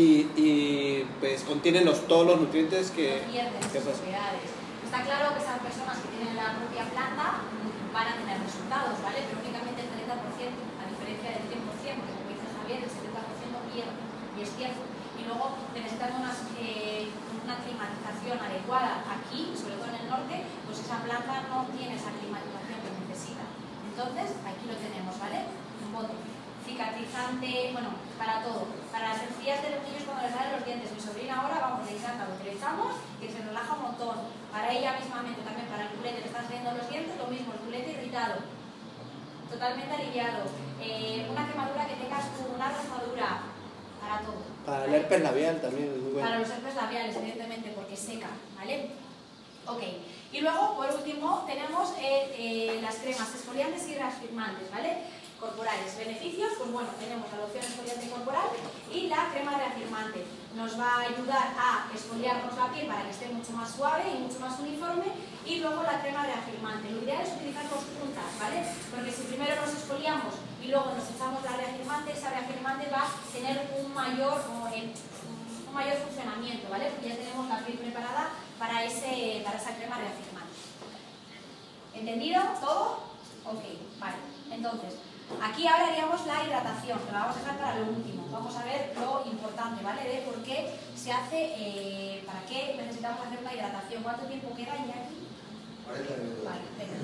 y pues contienen todos los nutrientes que propiedades. Está claro que esas personas que tienen la propia planta van a tener resultados, ¿vale? Pero únicamente el 30%, a diferencia del 100%, que como dice Javier, el 70% pierde, y es cierto. Y luego necesitan una climatización adecuada. Aquí, sobre todo en el norte, pues esa planta no tiene esa climatización que necesita. Entonces, aquí lo tenemos, ¿vale? Un bote. Cicatrizante, bueno, para todo. Para las encías de los niños cuando les salen los dientes. Mi sobrina ahora, vamos, le encanta lo que le echamos y se relaja un montón. Para ella mismamente, también para el culete, le están saliendo los dientes, lo mismo, el culete irritado. totalmente aliviado. Una quemadura que tengas tú, una rozadura, para todo. Para el herpes labial también es muy bueno. Para los herpes labiales, evidentemente, porque seca, ¿vale? Ok. Y luego, por último, tenemos las cremas exfoliantes y reafirmantes, ¿vale? Corporales. Beneficios, pues bueno, tenemos la loción exfoliante corporal y la crema reafirmante. Nos va a ayudar a exfoliarnos la piel para que esté mucho más suave y mucho más uniforme, y luego la crema reafirmante. Lo ideal es utilizarlos juntas, ¿vale? Porque si primero nos exfoliamos y luego nos echamos la reafirmante, esa reafirmante va a tener un mayor funcionamiento, ¿vale? Porque ya tenemos la piel preparada para esa crema reafirmante. ¿Entendido todo? Ok, vale. Entonces, aquí ahora haríamos la hidratación, que la vamos a dejar para lo último. Vamos a ver lo importante, ¿vale? De por qué se hace, para qué necesitamos hacer una hidratación. ¿Cuánto tiempo queda ya aquí? 40 minutos. Vale, venga.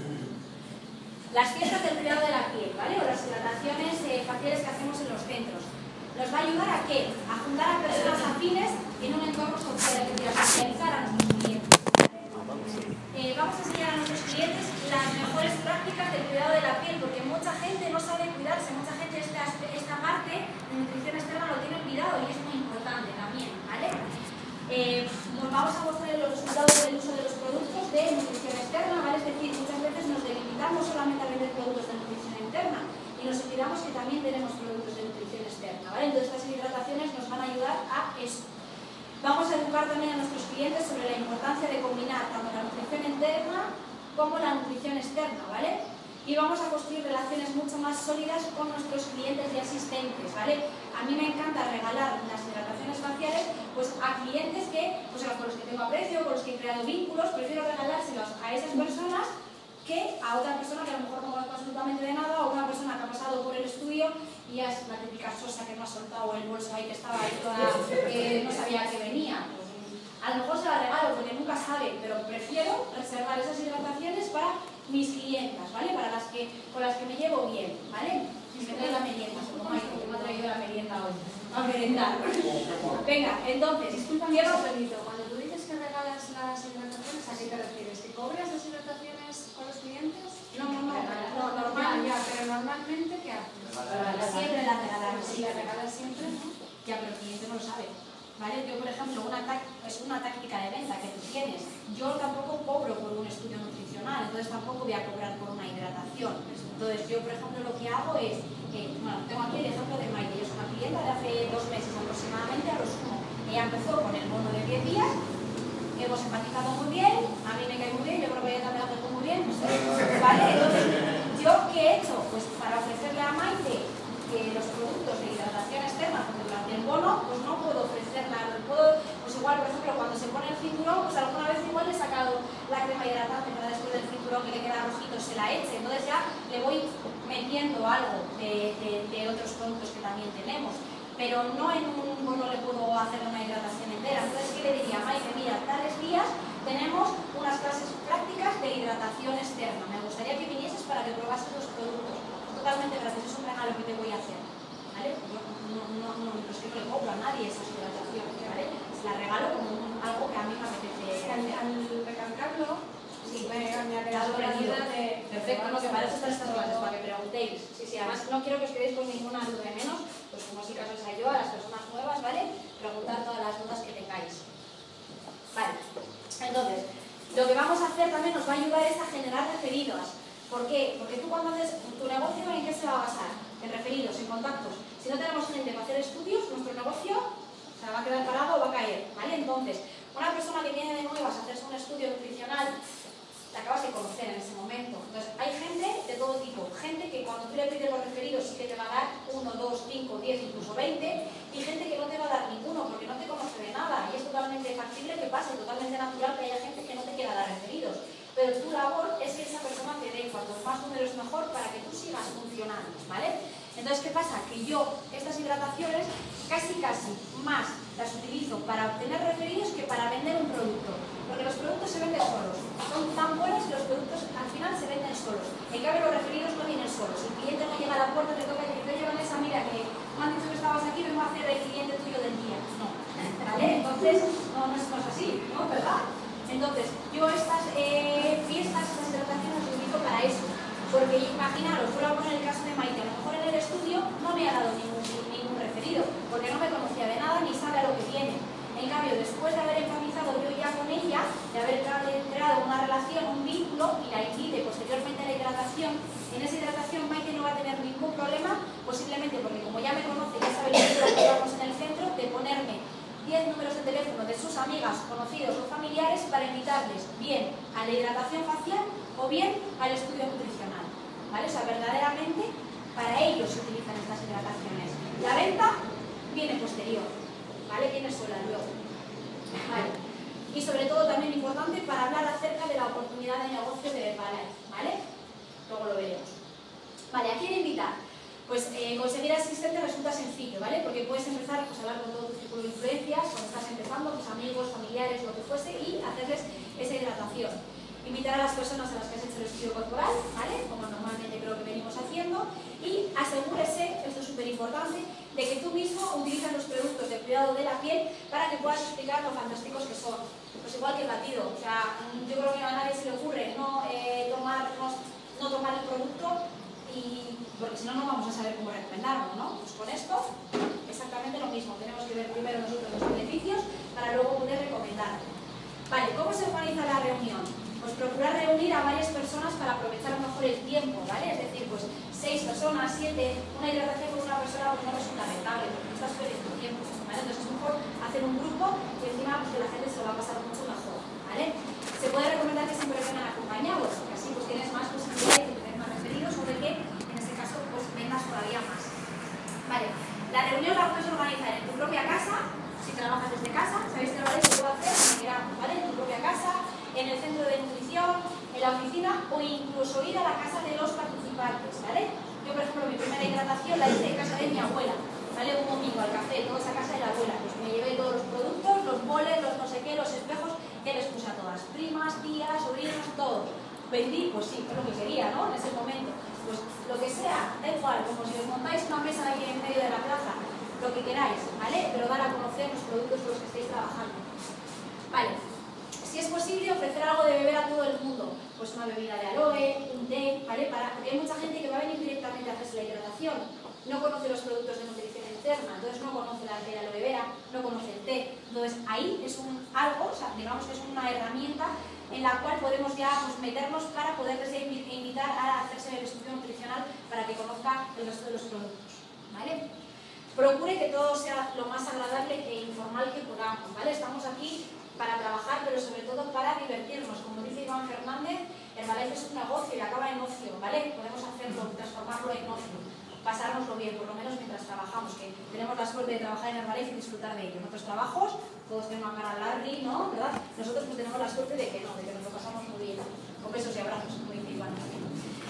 Las fiestas del cuidado de la piel, ¿vale? O las hidrataciones faciales que hacemos en los centros. ¿Nos va a ayudar a qué? A juntar a personas afines en un entorno social, es decir, a socializar a nuestros clientes. Vamos a enseñar a nuestros clientes las mejores prácticas del cuidado de la piel, porque mucha gente no sabe cuidarse, mucha gente esta parte de nutrición externa lo tiene olvidado, y es muy importante también, ¿vale? Vamos a mostrar los resultados del uso de los productos de nutrición externa, ¿vale? Es decir, muchas veces nos delimitamos solamente a vender productos de nutrición interna y nos olvidamos que también tenemos productos de nutrición externa, ¿vale? Entonces estas hidrataciones nos van a ayudar a eso. Vamos a educar también a nuestros clientes sobre la importancia de combinar tanto la nutrición interna como la nutrición externa, ¿vale? Y vamos a construir relaciones mucho más sólidas con nuestros clientes y asistentes, ¿vale? A mí me encanta regalar las hidrataciones faciales pues, a clientes con los que tengo aprecio, con los que he creado vínculos. Prefiero regalárselos a esas personas que a otra persona que a lo mejor no conozco absolutamente de nada, o una persona que ha pasado por el estudio y es la típica sosa que me ha soltado el bolso ahí que estaba ahí toda, no sabía que venía. A lo mejor se la regalo porque nunca sabe, pero prefiero reservar esas hidrataciones para mis clientas, ¿vale? Con las que me llevo bien, ¿vale? Y me trae la merienda, como Maite, que me ha traído la merienda hoy. A merendar. Venga, entonces, Disculpame un segundito, cuando tú dices que regalas las hidrataciones, ¿a qué te refieres? ¿Que cobras las hidrataciones con los clientes? no, Normal, ya, pero normalmente, ¿qué haces? siempre la regalamos. Si la regalas siempre, ¿no? Ya, pero el cliente no lo sabe. ¿Vale? Yo, por ejemplo, es una táctica de venta que tú tienes. Yo tampoco cobro por un estudio nutricional, entonces tampoco voy a cobrar por una hidratación. Entonces, yo, por ejemplo, lo que hago es, tengo aquí el ejemplo de Maite. Yo soy una clienta de hace 2 meses aproximadamente, a lo sumo. Ella empezó con el bono de 10 días, hemos empatizado muy bien, a mí me cae muy bien, yo creo que ella también hace muy bien. ¿Vale? Entonces, ¿yo qué he hecho? Pues para ofrecerle a Maite que los productos de hidratación externa, porque durante el bono, pues no puedo ofrecerla, pues igual, por ejemplo, cuando se pone el cinturón, pues alguna vez igual le he sacado la crema hidratante para después del cinturón que le queda rojito, se la eche, entonces ya le voy metiendo algo de otros productos que también tenemos, pero no en un bono le puedo hacer una hidratación entera. Entonces, ¿qué le diría? Maite, mira, tales días tenemos unas clases prácticas de hidratación externa, me gustaría que vinieses para que probases los productos. Totalmente gratis, es un regalo que te voy a hacer, ¿vale? Yo es que no le cobro a nadie esa hidratación, ¿vale? Se la regalo como algo que a mí me apetece. Al recalcarlo, Sí, me ha te has quedado la sorprendido. duda de... Perfecto, no, que para eso están estas clases, para que preguntéis. Sí, además no quiero que os quedéis con ninguna duda de menos, pues como es el caso de yo, a las personas nuevas, ¿vale? Preguntar todas las dudas que tengáis. Vale, entonces, lo que vamos a hacer también nos va a ayudar es a generar referidos. ¿Por qué? Porque tú cuando haces tu negocio, ¿en qué se va a basar? En referidos, en contactos. Si no tenemos gente para hacer estudios, nuestro negocio se va a quedar parado o va a caer, ¿vale? Entonces, una persona que viene de nuevas a hacerse un estudio nutricional, la acabas de conocer en ese momento. Entonces, hay gente de todo tipo. Gente que cuando tú le pides los referidos sí que te va a dar 1, 2, 5, 10, incluso 20, y gente que no te va a dar ninguno porque no te conoce de nada. Y es totalmente factible que pase, totalmente natural que haya gente que no te quiera dar referidos. Pero tu labor es que esa persona te dé cuantos más números mejor para que tú sigas funcionando, ¿vale? Entonces, ¿qué pasa? Que yo estas hidrataciones casi más las utilizo para obtener referidos que para vender un producto. Porque los productos se venden solos. Son tan buenos que los productos al final se venden solos. En cambio, los referidos no vienen solos. El cliente no llega a la puerta, te toca y te dice, oye, Vanessa, mira que me han dicho que estabas aquí, vengo a hacer el cliente tuyo del día. No, ¿vale? Entonces, no es así, ¿no? ¿Verdad? Entonces, yo estas fiestas, estas hidrataciones las utilizo para eso. Porque imagínate Imaginaros, vuelvo a poner el caso de Maite, a lo mejor en el estudio no me ha dado ningún referido, porque no me conocía de nada ni sabe a lo que viene. En cambio, después de haber empatizado yo ya con ella, de haber creado una relación, un vínculo, y la invite posteriormente a la hidratación, en esa hidratación Maite no va a tener ningún problema, posiblemente porque como ya me conoce, ya sabe lo que llevamos en el centro, de ponerme 10 números de teléfono de sus amigas, conocidos o familiares para invitarles bien a la hidratación facial o bien al estudio nutricional, ¿vale? O sea, verdaderamente para ellos se utilizan estas hidrataciones. La venta viene posterior, ¿vale? Viene sola luego, ¿vale? Y sobre todo también importante para hablar acerca de la oportunidad de negocio de Herbalife, ¿vale? Luego lo veremos. Vale, ¿a quién invitar? Pues conseguir asistente resulta sencillo, ¿vale? Porque puedes empezar pues, a hablar con todo tu círculo de influencias, cuando estás empezando, tus amigos, familiares, lo que fuese, y hacerles esa hidratación. Invitar a las personas a las que has hecho el estudio corporal, ¿vale? Como normalmente creo que venimos haciendo, y asegúrese, esto es súper importante, de que tú mismo utilizas los productos de cuidado de la piel para que puedas explicar lo fantásticos que son. Pues igual que el batido, o sea, yo creo que a nadie se le ocurre no tomar el producto, porque si no, no vamos a saber cómo recomendarlo, ¿no? Pues con esto, exactamente lo mismo. Tenemos que ver primero nosotros los beneficios para luego poder recomendar. Vale, ¿cómo se organiza la reunión? Pues procurar reunir a varias personas para aprovechar mejor el tiempo, ¿vale? Es decir, pues 6 personas, 7, una hidratación con una persona pues no resulta rentable, porque estás perdiendo tiempo, ¿vale? Entonces es mejor hacer un grupo y encima pues, que la gente se lo va a pasar mucho mejor, ¿vale? Se puede recomendar que siempre vengan acompañados, porque así pues tienes más posibilidades de tener más referidos o de que en este caso pues vendas todavía más. Vale, la reunión la puedes organizar en tu propia casa, si trabajas desde casa, sabéis que lo puedo hacer como queramos, ¿vale? En tu propia casa, en el centro de nutrición, en la oficina o incluso ir a la casa de los participantes, ¿vale? Yo, por ejemplo, mi primera hidratación la hice en casa de mi abuela, ¿vale? Un domingo al café, toda esa casa de la abuela, pues me llevé todos los productos, los boles, los no sé qué, los espejos, que les puse a todas, primas, tías, sobrinos, todo. Vendí, pues sí, fue lo que quería, ¿no? En ese momento, pues lo que sea, da igual, como si os montáis una mesa ahí en medio de la plaza, lo que queráis, ¿vale? Pero dar a conocer los productos con los que estáis trabajando. Vale. Si es posible, ofrecer algo de beber a todo el mundo, pues una bebida de aloe, un té, ¿vale? Porque hay mucha gente que va a venir directamente a hacerse la hidratación, no conoce los productos de nutrición interna, entonces no conoce la aloe vera, no conoce el té, entonces ahí es algo, o sea, digamos que es una herramienta en la cual podemos ya pues, meternos para poderles invitar a hacerse el estudio nutricional para que conozca el resto de los productos, ¿vale? Procure que todo sea lo más agradable e informal que podamos, ¿vale? Estamos aquí para trabajar, pero sobre todo para divertirnos. Como dice Iván Fernández, Herbalife es un negocio y acaba en ocio, ¿vale? Podemos hacerlo, transformarlo en ocio, pasárnoslo bien, por lo menos mientras trabajamos, que tenemos la suerte de trabajar en Herbalife y disfrutar de ello. En otros trabajos, todos tienen una cara larga, ¿no? ¿Verdad? Nosotros pues tenemos la suerte de que no, de que nos lo pasamos muy bien, con besos y abrazos, como dice Iván también.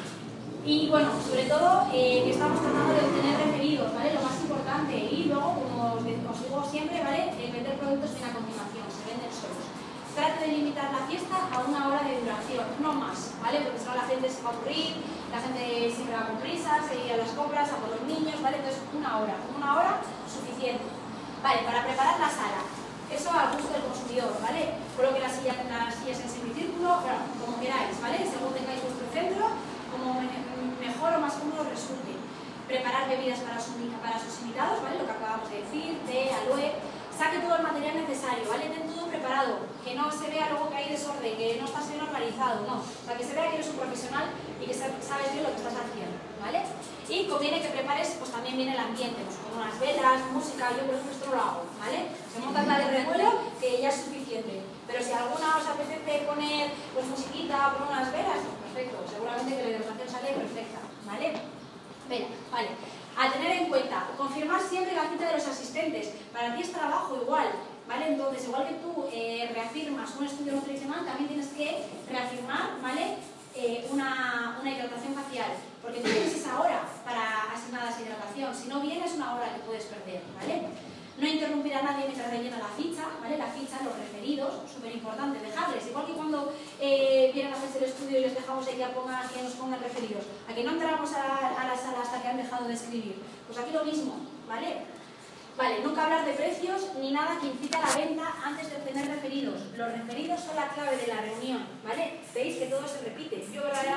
Y bueno, sobre todo, que estamos tratando de obtener referidos, ¿vale? Lo más importante. Y luego, como os digo siempre, ¿vale? Vender productos bien a continuación, se venden solos. Trate de limitar la fiesta a 1 hora de duración, no más, ¿vale? Porque si no la gente se va a aburrir, la gente siempre va con prisas, se ir a las compras, a por los niños, ¿vale? Entonces, 1 hora, con 1 hora, suficiente. Vale, para preparar la sala. Eso al gusto del consumidor, ¿vale? Coloque las sillas en semicírculo, bueno, como queráis, ¿vale? Según tengáis vuestro centro, como mejor o más cómodo resulte. Preparar bebidas para sus invitados, ¿vale? Lo que acabamos de decir, té, aloe. Saque todo el material necesario, ¿vale? Ten todo preparado, que no se vea luego que hay desorden, que no estás bien organizado, no. O sea, que se vea que eres un profesional y que sabes bien lo que estás haciendo, ¿vale? Y conviene que prepares, pues también viene el ambiente, pues con unas velas, música, yo por ejemplo esto no lo hago, ¿vale? Se monta la de revuelo, que ya es suficiente. Pero si alguna os apetece poner pues musiquita, poner unas velas, pues perfecto, seguramente que la hidratación sale perfecta, ¿vale? Venga, vale. A tener en cuenta, confirmar siempre la cita de los asistentes. Para ti es trabajo igual, ¿vale? Entonces, igual que tú reafirmas un estudio nutricional, también tienes que reafirmar, ¿vale? Una hidratación facial, porque tú tienes esa hora para asignada a esa hidratación. Si no vienes, una hora que puedes perder, ¿vale? No interrumpir a nadie mientras rellena la ficha, ¿vale? La ficha, los referidos, súper importante, dejarles. Igual que cuando vienen a hacerse el estudio y les dejamos que nos pongan referidos. A que no entramos a la sala hasta que han dejado de escribir. Pues aquí lo mismo, ¿vale? Vale, nunca hablar de precios ni nada que incita a la venta antes de obtener referidos. Los referidos son la clave de la reunión, ¿vale? Veis que todo se repite. Yo verdaderamente hago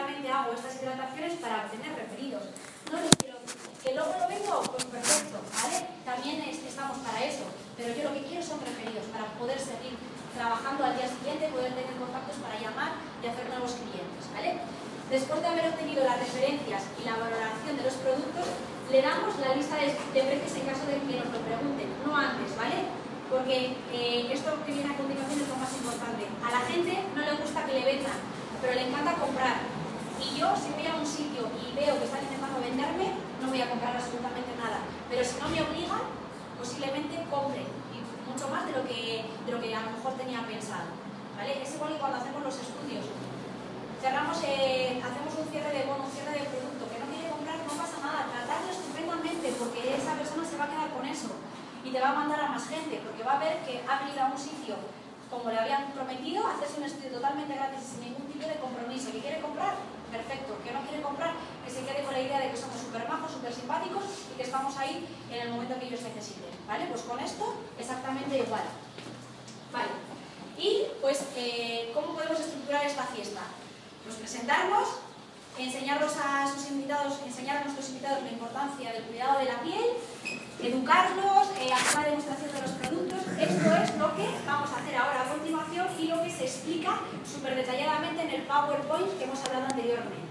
hago estas hidrataciones para obtener referidos. No les quiero que luego lo vendo, pues perfecto, ¿vale? También estamos para eso, pero yo lo que quiero son referidos para poder seguir trabajando al día siguiente, poder tener contactos para llamar y hacer nuevos clientes, ¿vale? Después de haber obtenido las referencias y la valoración de los productos, le damos la lista de precios en caso de que nos lo pregunten, no antes, ¿vale? Porque esto que viene a continuación es lo más importante. A la gente no le gusta que le vendan, pero le encanta comprar. Y yo, si voy a un sitio y veo que están intentando venderme, no voy a comprar absolutamente nada. Pero si no me obligan, posiblemente compre, y mucho más de lo que a lo mejor tenía pensado, ¿vale? Es igual que cuando hacemos los estudios. Cerramos, hacemos un cierre de bono, un cierre de producto, que no quiere comprar, no pasa nada, tratarlo estupendamente, porque esa persona se va a quedar con eso. Y te va a mandar a más gente, porque va a ver que ha venido a un sitio como le habían prometido, hacerse un estudio totalmente gratis sin ningún tipo de compromiso. ¿Que quiere comprar? Perfecto. ¿Que no quiere comprar? Que se quede con la idea de que somos súper majos, súper simpáticos y que estamos ahí en el momento que ellos necesiten. ¿Vale? Pues con esto exactamente igual. Vale. Y pues, ¿cómo podemos estructurar esta fiesta? Pues presentarnos, enseñarlos a sus invitados, enseñar a nuestros invitados la importancia del cuidado de la piel, educarlos, hacer la demostración de los productos. Esto es lo que vamos a hacer ahora a continuación y lo que se explica súper detalladamente en el PowerPoint que hemos hablado anteriormente.